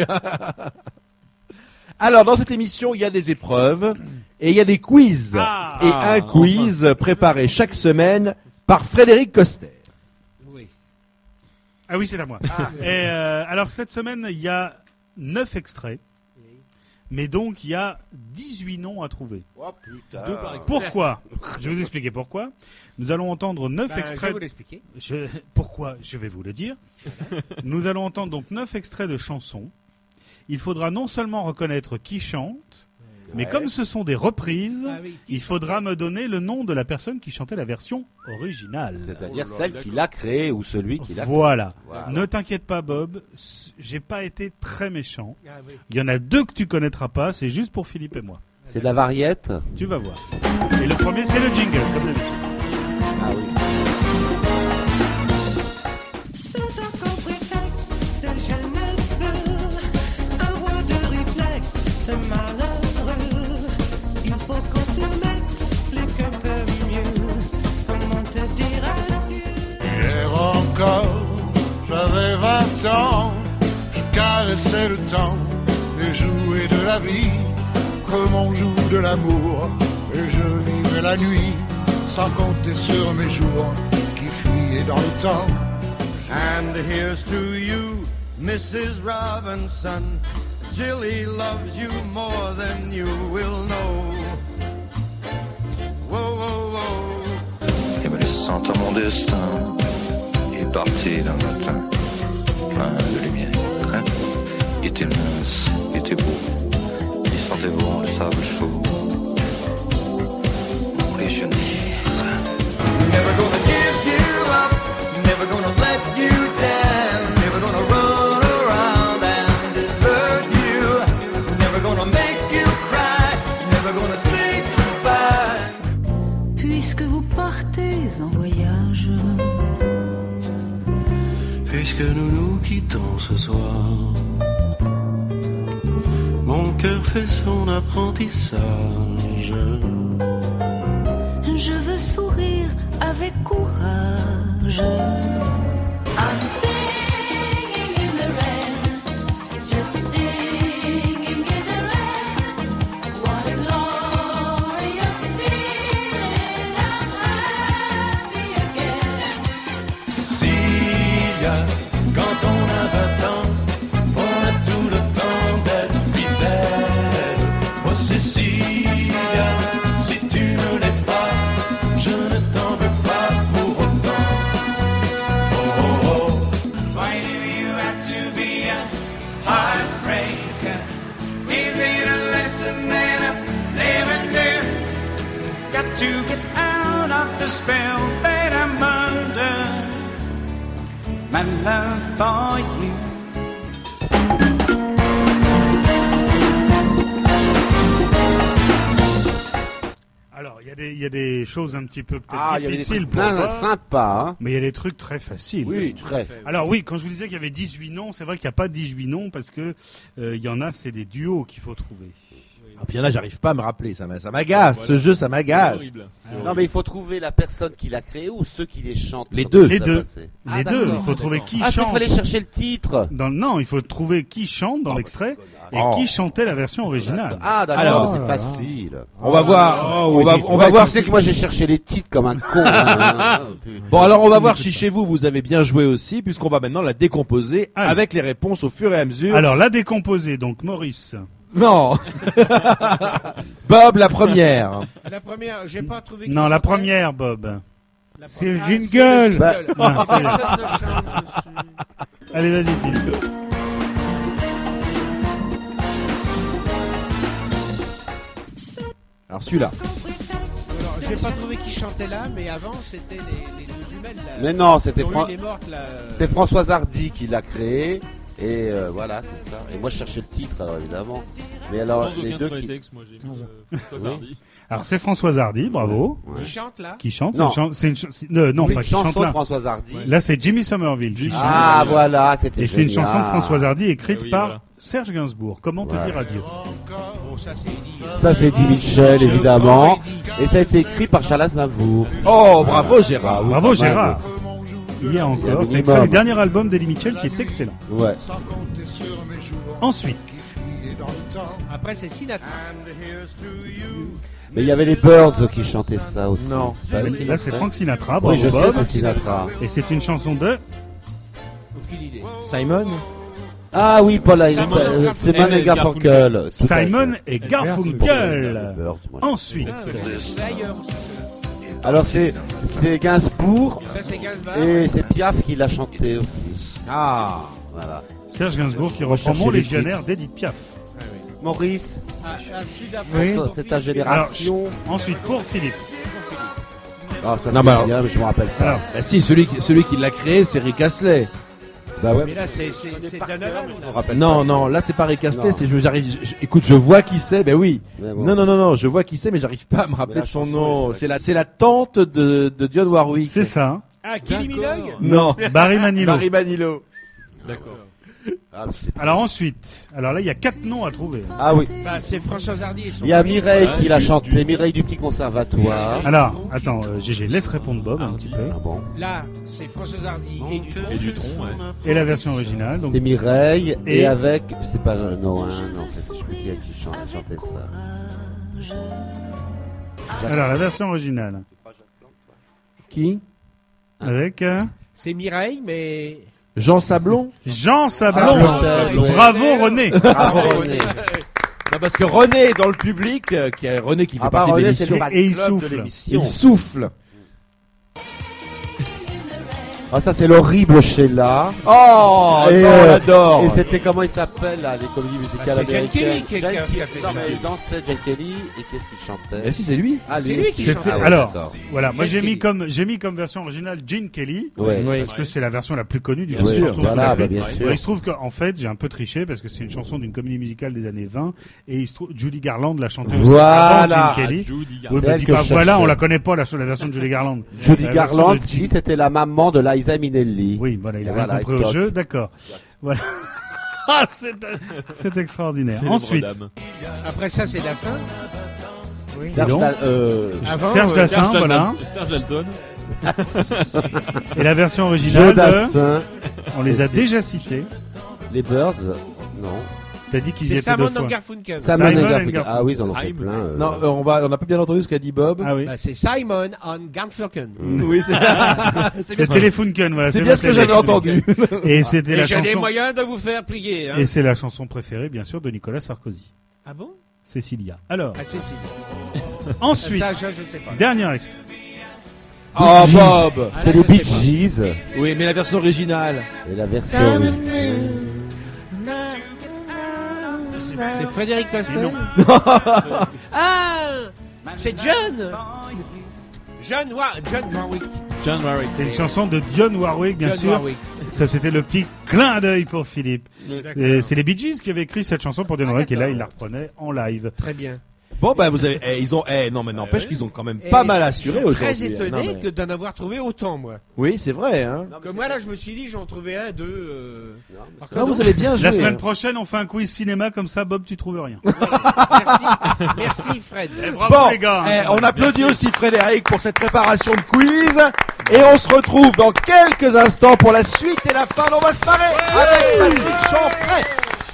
Alors, dans cette émission, il y a des épreuves et il y a des quiz. Ah. Et un quiz préparé chaque semaine par Frédéric Coster. Oui. Ah oui, c'est à moi. Et alors cette semaine, il y a 9 extraits. Mais donc, il y a 18 noms à trouver. Oh putain. Pourquoi? Je vais vous expliquer pourquoi. Nous allons entendre 9 Je vais extraits. vous l'expliquer. Pourquoi? Je vais vous le dire. Nous allons entendre donc 9 extraits de chansons. Il faudra non seulement reconnaître qui chante, mais comme ce sont des reprises, Ah oui. il faudra me donner le nom de la personne qui chantait la version originale. C'est-à-dire celle qui l'a créé ou celui qui l'a créé. Voilà. Voilà. Ne t'inquiète pas, Bob. J'ai pas été très méchant. Ah oui. Il y en a 2 que tu connaîtras pas. C'est juste pour Philippe et moi. C'est de la variette. Tu vas voir. Et le premier, c'est le jingle, comme d'habitude. Ah oui. Sous un prétexte, je ne veux un roi de réflexe malheureux. Il faut qu'on te m'explique un peu mieux. Comment te dire adieu? Hier encore, j'avais 20 ans, je caressais le temps et jouais de la vie comme on joue de l'amour. Et je vivais la nuit sans compter sur mes jours qui fuyaient dans le temps. And here's to you, Mrs. Robinson. Jilly loves you more than you will know. Whoa, whoa, whoa. Et me laissant à mon destin, est parti d'un matin, plein de lumière. Il était mince, il était beau, il sentait bon le sable chaud. Ou les chenilles. Never gonna give you up, never gonna let you down, never gonna run around and desert you, never gonna make you cry, never gonna say goodbye. Puisque vous partez en voyage, puisque nous nous quittons ce soir. Mon cœur fait son apprentissage. Je veux sourire avec courage. I'm singing in the rain, just singing in the rain. What a glorious feeling, I'm happy again. Cilia, quand on a 20 ans, on a tout le temps d'être fidèle. Oh Cécilia, si tu ne l'es pas, je ne t'en veux pas pour autant. Oh oh oh. Why do you have to be a heartbreaker? Is it a lesson that I never knew? Got to get out of the spell that I'm under. My love for you. Alors, il y a des choses un petit peu peut-être Ah, il y avait des difficiles trucs pour plein moi, sympas, hein. mais il y a des trucs très faciles. Oui, très. Alors oui, quand je vous disais qu'il y avait 18 noms, c'est vrai qu'il n'y a pas 18 noms parce que il y en a, c'est des duos qu'il faut trouver. Ah, puis il y en a, j'arrive pas à me rappeler. Ça m'agace. Ce jeu, ça m'agace. Non, mais il faut trouver la personne qui l'a créé ou ceux qui les chantent. Les comme deux. ça Les deux. passait. Les deux. Il faut trouver qui Ah, je crois chante. qu'il fallait chercher le titre. Non, il faut trouver qui chante dans l'extrait et Oh. qui chantait la version originale. Ah, d'accord, Alors, c'est oh là facile. On va voir. Oh, on va voir. Tu sais que moi j'ai cherché les titres comme un con. Bon, alors on va voir si chez vous vous avez bien joué aussi, puisqu'on va maintenant la décomposer Allez. avec les réponses au fur et à mesure. Alors la décomposer, donc Maurice. Non. Bob, la première. La première, j'ai pas trouvé. qui Non, la chantait. première, Bob. C'est le Ah, jingle. c'est le Bah, jingle. non, c'est- Personne ne chante dessus. Allez, vas-y, Philippe. Alors celui-là. Alors, j'ai pas trouvé qui chantait là, mais avant c'était les deux jumelles là. Mais non, c'était Dont une est morte, là. c'était Françoise Hardy qui l'a créé. Et voilà, c'est ça. Et moi je cherchais le titre, alors évidemment. Mais alors, Sans les aucun deux qui... prétexte, moi j'ai mis François Oui. Hardy. Alors c'est Françoise Hardy, bravo. Qui chante là. Qui chante. Non. C'est une non, c'est pas une qui chante chanson de là. Françoise Hardy. Là, c'est Jimmy Somerville. Ah, voilà, c'était Et c'est une génial. chanson de Françoise Hardy écrite Ah oui, par voilà. Serge Gainsbourg. Comment te Ouais. dire adieu? Bon, ça c'est dit. Ça c'est Eddie Mitchell, évidemment. Et ça a été écrit par Charles Aznavour. Oh, bravo Gérard. Bravo pas mal. Gérard. Il y a encore. C'est minimum. extrait du dernier album d'Eddie Mitchell qui est excellent. Ouais. Ensuite, Après c'est Sinatra. Mais il y avait les Birds qui chantaient ça aussi. Non. C'est pas eux qui là l'ont c'est fait Frank Sinatra. Oui, Bravo je sais, Bob. c'est Sinatra. Et c'est une chanson de. Aucune idée. Simon. Ah oui, Paul Simon c'est Simon Garfunkel. Tout à Simon fait. et Garfunkel. Birds, moi. Ensuite, Ah, je l'ai trouvé ailleurs. Alors c'est Gainsbourg Ça c'est Gainsbourg. et c'est Piaf qui l'a chanté aussi. Ah. Voilà. Serge Gainsbourg qui Recherchez reprend Mon les légionnaire d'Edith Piaf. Maurice, Celui d'après, Oui. pour c'est ta Philippe. génération. Ensuite, pour Philippe. Ah, ça Non, c'est mais alors- bien, mais je me rappelle pas. Alors, Bah si, celui qui l'a créé, c'est Rick Astley. Bah ouais. Mais là c'est Donovan. Je me là. rappelle Non, pas. non, là c'est pas Rick Astley, Non. c'est écoute, je vois qui c'est, ben oui. Mais bon. Non, je vois qui c'est, mais j'arrive pas à me rappeler la de son chanson, nom. elle est C'est la tante de Dionne Warwick. c'est ça. Ah, Kylie Minogue. Non. Barry Manilow. Barry Manilow. D'accord. Ah, mais c'était- Alors ensuite, alors là il y a 4 noms à trouver. Ah oui. Bah, c'est Françoise Hardy et son Il y a mari. Mireille qui l'a chanté, Mireille du Petit Conservatoire. Alors, attends, GG, laisse répondre Bob un petit peu. Ah bon. Là, c'est Françoise Hardy et Dutronc. Et du tronc, ouais. Et la version originale. Donc, C'était Mireille et Et- avec, c'est pas non, c'est je peux dire qui chantait ça. alors la version originale. Qui? Avec C'est Mireille, mais. Jean Sablon. Jean Sablon. Sablon. Bravo René. Bravo René. Non, parce que René est dans le public, qui est René qui fait Ah bah partie de René c'est l'émission. le fan Et il club souffle. de l'émission. Il souffle. Ah ça c'est l'horrible Sheila. Oh, Et, non, on l'adore. Et c'était comment il s'appelle là, les comédies musicales Ah, c'est Jen américaines. Kelly qui a fait Non ça. mais il dansait Jen Kelly et qu'est-ce qu'il chantait? Eh si, c'est lui. Ah C'est lui qui aussi. chante. Ah ouais, Alors, d'accord. voilà, moi Gene j'ai mis comme version originale Gene Kelly. Ouais. Parce que c'est la version la plus connue du Bien film. sûr, Chanson sous voilà, la pluie. bah, bien sûr. Il se trouve qu'en fait, j'ai un peu triché parce que c'est une chanson d'une comédie musicale des années 20 et il se trouve Judy Garland l'a chantée aussi Voilà. avant Gene Kelly. Judy Oui, Garland. C'est bah, elle dis que pas, je voilà, cherchais. on la connaît pas la version de Judy Garland. Judy La version Garland, de si Gene- c'était la maman de Liza Liza Minnelli. Oui, voilà, il a Et rien voilà, compris au toc. jeu, d'accord. Voilà. Ah, c'est extraordinaire. Célèbre Ensuite, dame. Après ça, c'est Dassin. Serge donc, Avant, Serge Dassin, voilà. Serge Dalton. Et la version originale, Jodassin. on les a déjà cités. Les Birds. Non. T'as dit qu'ils y c'est étaient deux Simon fois. and Garfunkel. Simon Simon and and Garfunkel. Garfunkel. Ah oui, ils en ont fait Simon. plein. Non, on n'a pas bien entendu ce qu'a dit Bob. Ah oui. Bah, c'est Simon and Garfunkel. Oui, C'est Telefunken, voilà. c'est bien ce que j'avais entendu. Et c'était Et la j'ai les chanson. moyens de vous faire plier. Hein. Et c'est la chanson préférée, bien sûr, de Nicolas Sarkozy. Ah bon? Cécilia. Alors, Ah, c'est ensuite, ça, je sais pas. dernier extrait. Oh, Bob. Ah, C'est là, les je sais Bee pas. Gees. Oui, mais la version originale. Et la version originale. C'est Frédéric Mais Coster. non. Ah, c'est John. John Warwick. John Warwick. C'est une chanson de Dionne Warwick, bien John sûr. Warwick. Ça, c'était le petit clin d'œil pour Philippe. D'accord. Et c'est les Bee Gees qui avaient écrit cette chanson pour Dionne Warwick, et là, ils la reprenaient en live. Très bien. Bon, bah, vous avez, ils ont, non, mais n'empêche qu'ils ont quand même Et pas mal je assuré suis aujourd'hui. très étonné Non, mais- que d'en avoir trouvé autant, moi. Oui, c'est vrai, hein. Comme moi, là, je me suis dit, j'en trouvais un, deux. Non, vous avez bien joué. La semaine hein. prochaine, on fait un quiz cinéma, comme ça, Bob, tu trouves rien. Merci, merci, Fred. Bravo, Bon, les gars. on applaudit aussi Frédéric pour cette préparation de quiz. Et on se retrouve dans quelques instants pour la suite et la fin. On va se marrer avec Patrick Chanfray.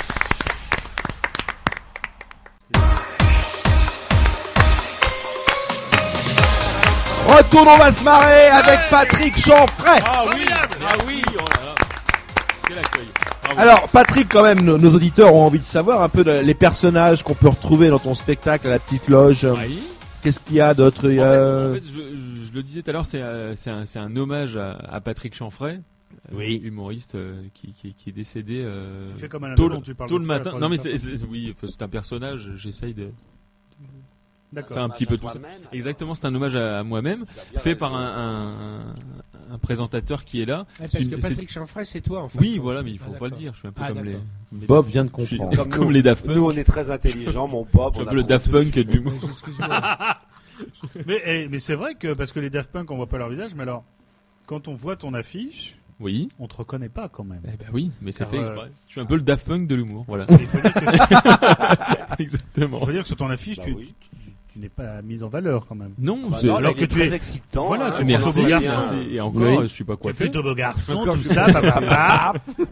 Retourne, on va se marrer avec Patrick Chanfray. Ah oui, oh là là. Quel accueil. Bravo. Alors Patrick, quand même, nos auditeurs ont envie de savoir un peu les personnages qu'on peut retrouver dans ton spectacle à la petite loge. Oui. Qu'est-ce qu'il y a d'autre? En fait, je le disais tout à l'heure, c'est un hommage à Patrick Chanfray, humoriste qui est décédé Tu fais comme Alain tôt Delon, tu parles le de toi, matin. la Non mais troisième c'est un personnage. J'essaye de D'accord. faire un petit peu tout ça. Exactement, c'est un hommage à moi-même, fait par un présentateur qui est là. Parce C'est que une- Patrick Chanfray, c'est toi, en fait. Oui, voilà, mais il faut Ah, pas le d'accord. dire. Je suis un peu Ah, comme les. d'accord. Bob vient de Je suis comprendre. comme les Daft Punk. Nous, on est très intelligents, mon Bob. Je suis on un peu le apprend Daft tout de Punk suite. de l'humour. Mais c'est vrai que, parce que les Daft Punk, on voit pas leur visage, mais alors, quand on voit ton affiche, Oui. on te reconnaît pas quand même. Eh ben oui, mais c'est Car, fait exprès. Je suis un peu le Daft Punk de l'humour, voilà. Il faut dire que, Exactement. il faut dire que sur ton affiche, Bah tu, oui. tu n'es pas mis en valeur quand même. Non, Bah c'est non, alors il que est tu très es- excitant. Voilà, hein, tu es on merci. sent Bien. bien. Et encore, Oui. je suis pas Tu es coiffé. plutôt beau garçon, Encore, tout je suis- ça, papa.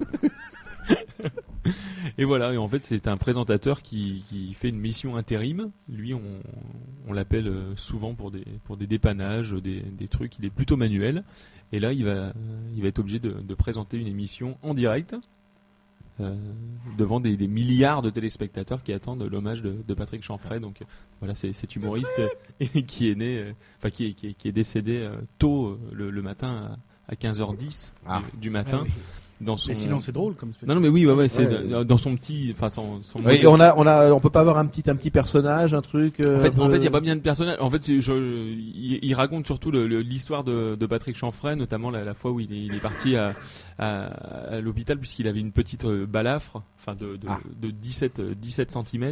Et voilà, et en fait, c'est un présentateur qui fait une mission intérim. Lui, on l'appelle souvent pour des dépannages, des trucs. Il est plutôt manuel. Et là, il va être obligé de présenter une émission en direct devant des milliards de téléspectateurs qui attendent l'hommage de Patrick Chanfray. Donc voilà, c'est cet humoriste qui est né, enfin qui est décédé tôt le matin à 15h10 du matin. Ah oui. Dans son... Mais sinon, c'est drôle comme spectacle. Non, mais oui, ouais, c'est Ouais. dans son petit, enfin son Oui, modèle. on peut pas avoir un petit personnage, un truc. En fait, il y a pas bien de personnage. En fait, il raconte surtout l'histoire de Patrick Chanfray, notamment la fois où il est parti à l'hôpital puisqu'il avait une petite balafre, enfin de 17 cm.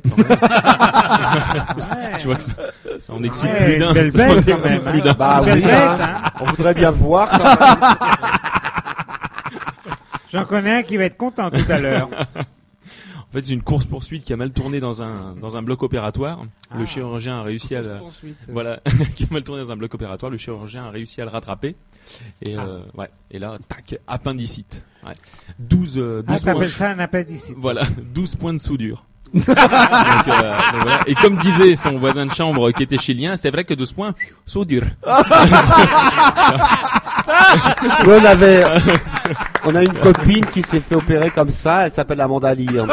Tu vois que ça en excite Ouais, plus d'un. une belle Ça en bête, quand excite même, plus hein. d'un. Bah Belle oui, bête, hein. hein. On voudrait bien voir quand même. J'en connais un qui va être content tout à l'heure. En fait, c'est une course-poursuite qui a mal tourné dans un bloc opératoire. Le chirurgien a réussi à voilà, qui a mal tourné dans un bloc opératoire. Le chirurgien a réussi à le rattraper. Et ouais. Et là, tac, appendicite. Ouais. 12 T'appelles ça un appendicite. Voilà, 12 points de soudure. donc voilà. Et comme disait son voisin de chambre qui était chilien, c'est vrai que 12 points, soudure. Nous, on a une copine qui s'est fait opérer comme ça, elle s'appelle Amanda Lear.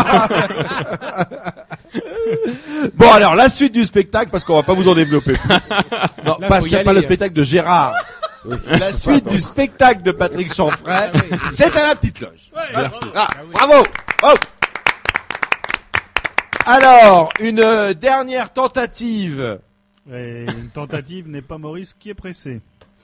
Bon, alors, la suite du spectacle, parce qu'on va pas vous en développer plus. Non, Là, pas, faut y c'est pas aller, le hein. spectacle de Gérard. La suite du spectacle de Patrick Chanfray, c'est à la petite loge. Merci. Ah, bravo! Oh. Alors, une dernière tentative. Et une tentative n'est pas Maurice qui est pressé.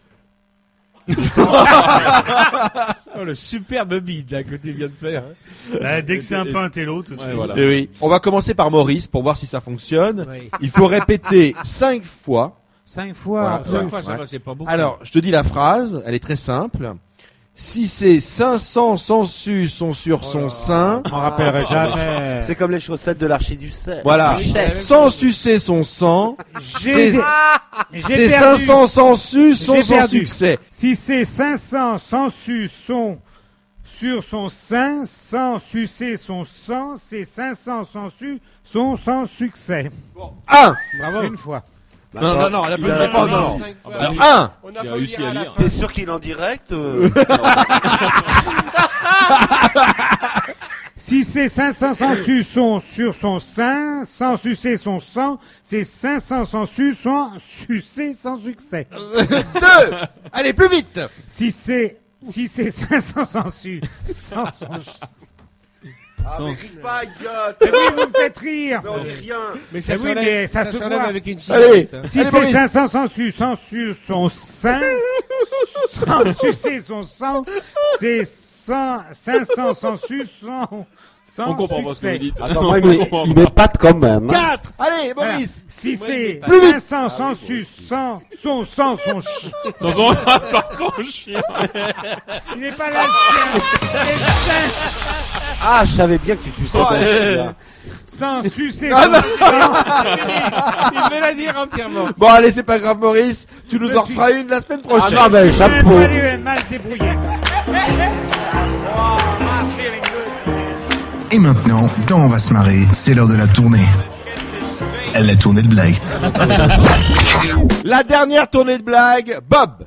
Oh, le superbe bide là que tu viens de faire. hein. Dès que c'est un peu un télo, tout de Ouais, suite. voilà. Eh oui. On va commencer par Maurice pour voir si ça fonctionne. Oui. Il faut répéter 5 fois. 5 fois. Voilà. Cinq fois, ça Ouais. va, c'est pas beaucoup. Alors, je te dis la phrase, elle est très simple. Si c'est 500 sangsues sont sur son sein. On rappellerait jamais. C'est comme les chaussettes de l'archiduchesse. Voilà. Du chef. Sans sucer son sang. J'ai C'est perdu. 500 sangsues sont J'ai sans perdu. succès. Si c'est 500 sangsues sont sur son sein, sans sucer son sang, c'est 500 sangsues sont sans succès. 1. Bravo. Une fois. Non, non, non, elle a Il a pas pas- non. Cinq fois. Alors, 1. On Il n'a a pas réussi eu à à la lire. fin. T'es sûr qu'il est en direct Si c'est 500 sangsues sont sur son sein, sans sucer son sang, c'est 500 sangsues sont sucées sans succès. 2. Allez, plus vite. Si c'est 500 sangsues sans Ah, mais ris pas, idiote. Mais oui, vous me faites rire. Mais on dit rien. Mais ça Eh oui, s'enlève, mais ça se s'enlève voit. avec une Allez. cigarette. hein. Si Allez, c'est Maurice. 500 sangsues sans sur son sein, sans sucer son sang, c'est 500 sangsues sans On comprend pas ce que vous succès. dites. Attends, moi, il m'épate quand même. hein. 4. Allez, Maurice. Si c'est Plus vite. 500 sangsues sans son sang, son Sans son chien. il n'est pas là le chien. Ah, je savais bien que tu suçais ton chien. Sans sucer Ah, son non. sang. Il veut la dire entièrement. Bon, allez, c'est pas grave, Maurice. Tu nous en referas une la semaine Ah prochaine. non, mais chapeau. Mal débrouillé. Et maintenant, dans On va se marrer, c'est l'heure de la tournée. La tournée de blagues. La dernière tournée de blagues, Bob.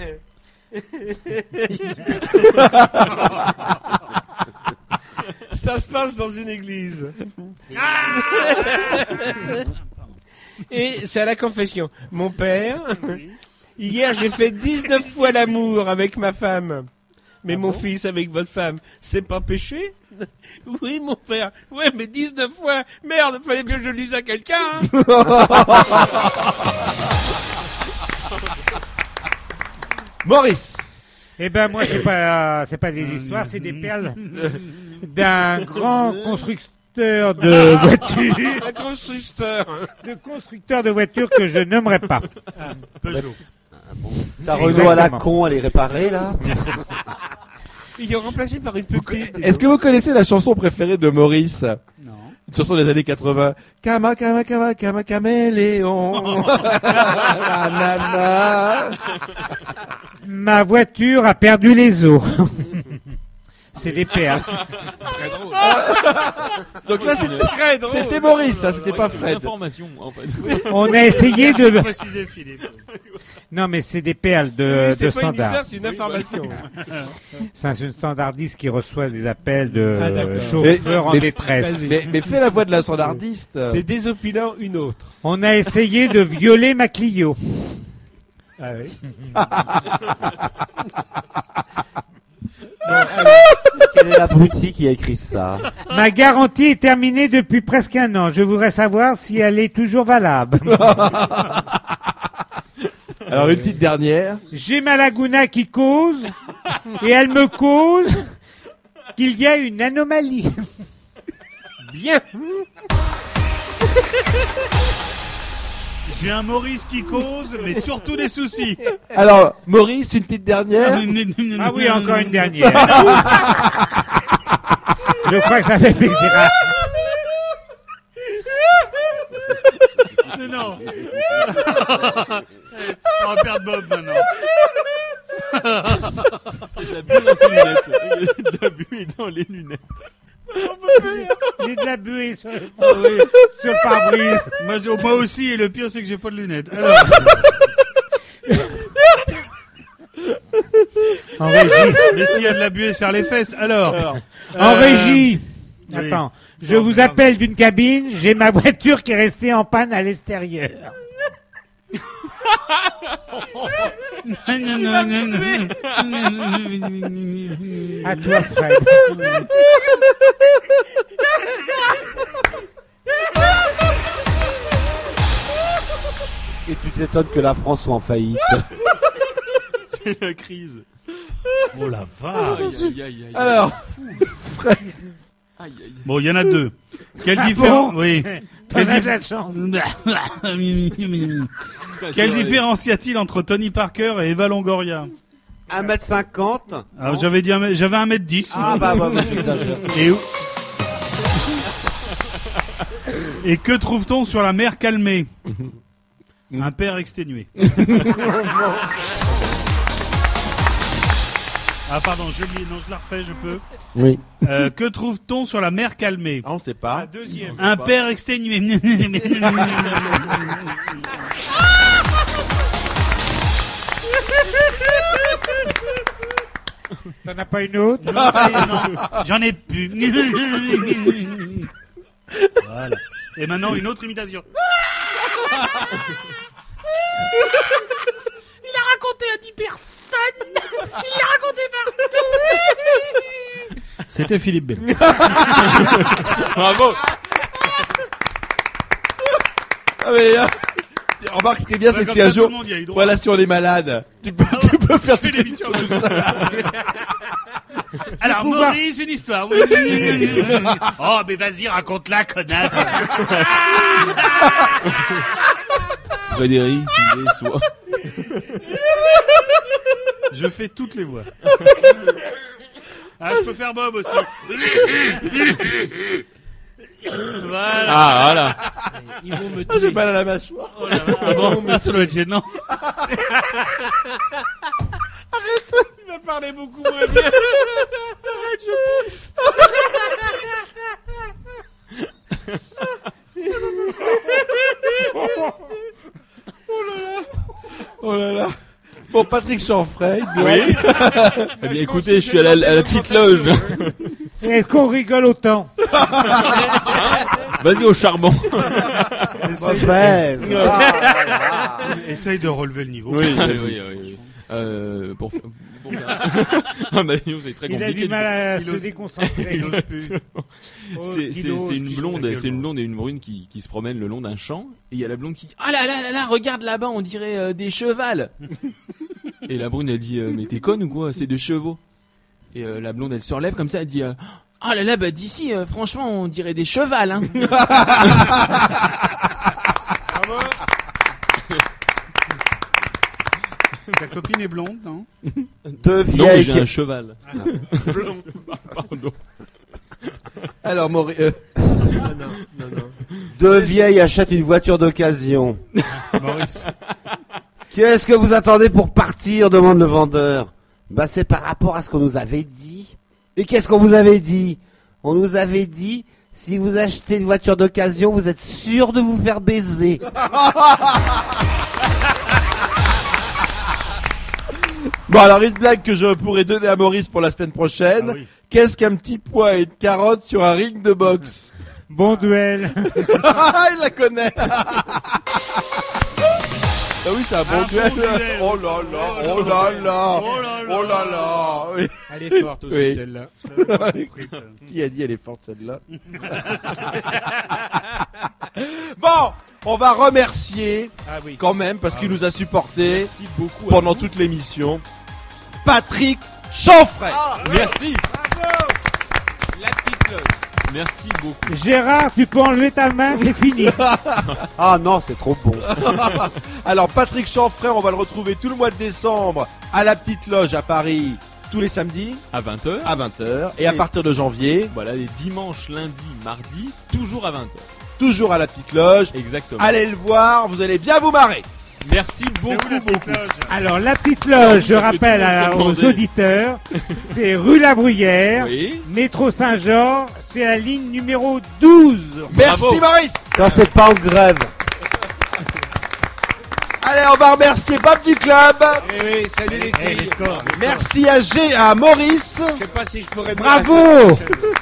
Ça se passe dans une église. Et c'est à la confession. Mon père, hier j'ai fait 19 fois l'amour avec ma femme. Mais mon fils avec votre femme, c'est pas péché? Oui, mon père. Ouais, mais 19 fois. Merde, fallait bien que je le dise à quelqu'un. hein. Maurice. Eh ben moi c'est pas des histoires, c'est des perles d'un grand constructeur de voitures, Un constructeur. de voitures que je nommerai pas. Peugeot. Ta Renault à la con, elle est réparée, là? Il est remplacé par une petite. Est-ce que vous connaissez la chanson préférée de Maurice? Non. Une chanson des années 80. Kama, kama, kama, kama, caméléon. Nanana. Ma voiture a perdu les os. C'est des perles. Très drôle. Donc là, c'était Maurice, ça, c'était pas Fred. Information, en fait. On a essayé Faut de... préciser, Philippe. Non mais c'est des perles de c'est pas une standard. histoire, c'est une information. C'est une standardiste qui reçoit des appels de Ah, d'accord. chauffeurs en Mais- détresse. Mais fais la voix de la standardiste. C'est désopilant une autre. On a essayé de violer ma Clio. Ah oui. Quel est l'abruti qui a écrit ça? Ma garantie est terminée depuis presque un an. Je voudrais savoir si elle est toujours valable. Alors, une petite dernière. J'ai ma Laguna qui cause et elle me cause qu'il y a une anomalie. Bien. J'ai un Maurice qui cause, mais surtout des soucis. Alors, Maurice, une petite dernière. Ah oui, encore une dernière. Je crois que ça fait plaisir à... Mais non. On va perdre Bob maintenant. Il a bu dans ses lunettes. Il a bu dans les lunettes. J'ai de la buée sur le pare-brise. Moi aussi, et le pire, c'est que j'ai pas de lunettes. Alors, En régie. mais s'il y a de la buée sur les fesses, alors. En régie. oui. Attends, je vous appelle d'une cabine, j'ai ma voiture qui est restée en panne à l'extérieur. À toi, Fred. Et tu t'étonnes que la France soit en faillite. C'est la crise. Oh la vache. Aïe, aïe, aïe, aïe. Alors, Aïe, aïe. Bon, il y en a deux. Quelle différence? bon Oui. T'en as de la chance. Putain, c'est Quelle vrai. différence y a-t-il entre Tony Parker et Eva Longoria? 1m50. Alors j'avais 1m10. Ah bah j'exagère. Et que trouve-t-on sur la mer calmée? Un père exténué. Ah pardon, je la refais, je peux. Oui. Que trouve-t-on sur la mer calmée? Ah, on sait pas. Deuxième. Un père exténué. T'en as pas une autre? Non, ça y est, non. J'en ai plus. Voilà. Et maintenant, une autre imitation. Il a raconté à 10 personnes. Il l'a raconté partout. C'était Philippe Bell. Bravo. Ah mais remarque, ce qui est bien, c'est que si un jour, voilà, si on est malade, tu peux faire toute l'émission tout seul. Alors, Maurice, une histoire. Oh, mais vas-y, raconte-la, connasse. Frédéric, tu me déçois. Je fais toutes les voix. Ah, je peux faire Bob aussi. Voilà. Ah, voilà. Ils vont me tuer. J'ai mal à la mâchoire. Oh là là. Ah bon, mais ça doit être gênant. Arrête, il va parler beaucoup moins bien. Arrête, je pousse. Oh là là. Bon, Patrick Chanfray. Oui. Eh bien, écoutez, je suis à la petite loge. Est-ce qu'on rigole autant? Vas-y au charbon. Essaye de relever le niveau. Oui. Pour faire... Ah bah non, c'est très compliqué. Il a du mal à se déconcentrer. Il ose plus. C'est une blonde et une brune qui se promènent le long d'un champ, et il y a la blonde qui dit: ah là, regarde là-bas, on dirait des chevals. Et la brune elle dit: mais t'es conne ou quoi, c'est des chevaux. Et la blonde elle se relève comme ça, elle dit: ah là, bah d'ici franchement on dirait des chevals, hein. Ta copine est blonde, non? Deux Non, vieilles. j'ai un cheval. Blond. Pardon. Alors, Maurice. Non. Deux vieilles achètent une voiture d'occasion. Maurice. Qu'est-ce que vous attendez pour partir, demande le vendeur. Bah, c'est par rapport à ce qu'on nous avait dit. Et qu'est-ce qu'on vous avait dit? On nous avait dit, si vous achetez une voiture d'occasion, vous êtes sûr de vous faire baiser. Bon, alors, une blague que je pourrais donner à Maurice pour la semaine prochaine. Ah oui. Qu'est-ce qu'un petit pois et une carotte sur un ring de boxe? Bon duel. Il la connaît. Ah oui, c'est un bon duel. duel. Oh là là, oh là là, oh là là. Oui. Elle est forte aussi, Oui. celle-là. Qui a dit elle est forte celle-là? Bon, on va remercier Ah oui. quand même parce qu'il nous a supporté Merci beaucoup. pendant toute l'émission. Patrick Chanfray. Merci. La petite loge. Merci beaucoup. Gérard, tu peux enlever ta main, c'est fini. Ah non, c'est trop bon. Alors Patrick Chanfray, on va le retrouver tout le mois de décembre à la Petite Loge à Paris, tous les samedis À 20h. à 20h. Et à partir de janvier, Voilà, les dimanches, lundi, mardi, toujours à 20h. toujours à la Petite Loge. Exactement. Allez le voir, vous allez bien vous marrer. Merci beaucoup. Alors, la petite loge, je Parce que rappelle tout le monde s'est aux demandé. auditeurs, c'est rue La Bruyère, Oui. métro Saint-Georges, c'est la ligne numéro 12. Merci Bravo. Maurice. Quand c'est pas en grève. Allez, on va remercier Bob du club. Eh oui, salut les filles. les scores. Merci à Maurice. Je sais pas si je pourrais... Bravo.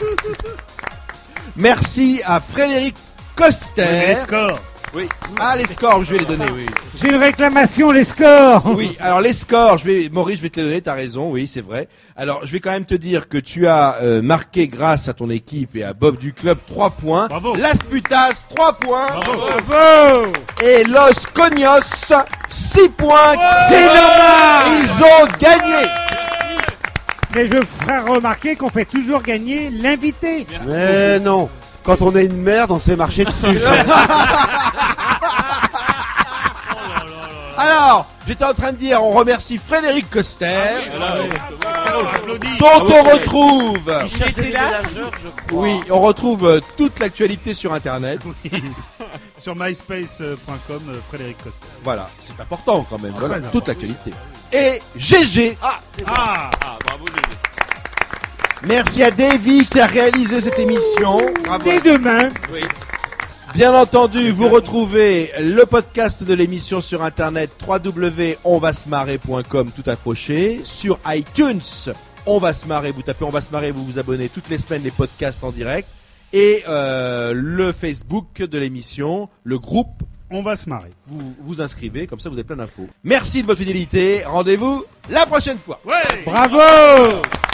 Merci à Frédéric Coster. Les scores. Oui. Ah, les scores, je vais les donner, oui. J'ai une réclamation, les scores. Oui, alors les scores, Maurice, je vais te les donner, t'as raison, oui, c'est vrai. Alors, je vais quand même te dire que tu as marqué grâce à ton équipe et à Bob du club 3 points. Bravo. Las Putas, 3 points. Bravo. Et Los Cognos, 6 points. C'est normal. Ils ont gagné. Mais je ferai remarquer qu'on fait toujours gagner l'invité. Mais non, quand on est une merde, on se fait marcher dessus. Alors, J'étais en train de dire, on remercie Frédéric Coster, J'applaudis. dont on retrouve... Il cherche des déménageurs, je crois. Oui, on retrouve toute l'actualité sur Internet. Sur myspace.com, Frédéric Coster. Voilà, c'est important quand même. Voilà, Très toute important. l'actualité. Et GG. Ah, bravo GG. Merci à Davy qui a réalisé cette émission. Bravo. Dès demain. Oui. Bien entendu, vous retrouvez le podcast de l'émission sur internet www.onvasmarrer.com tout accroché. Sur iTunes, On va se marrer, vous tapez On va se marrer, vous vous abonnez toutes les semaines les podcasts en direct. Et le Facebook de l'émission, le groupe On va se marrer. Vous vous inscrivez, comme ça vous avez plein d'infos. Merci de votre fidélité, rendez-vous la prochaine fois. Ouais. Bravo.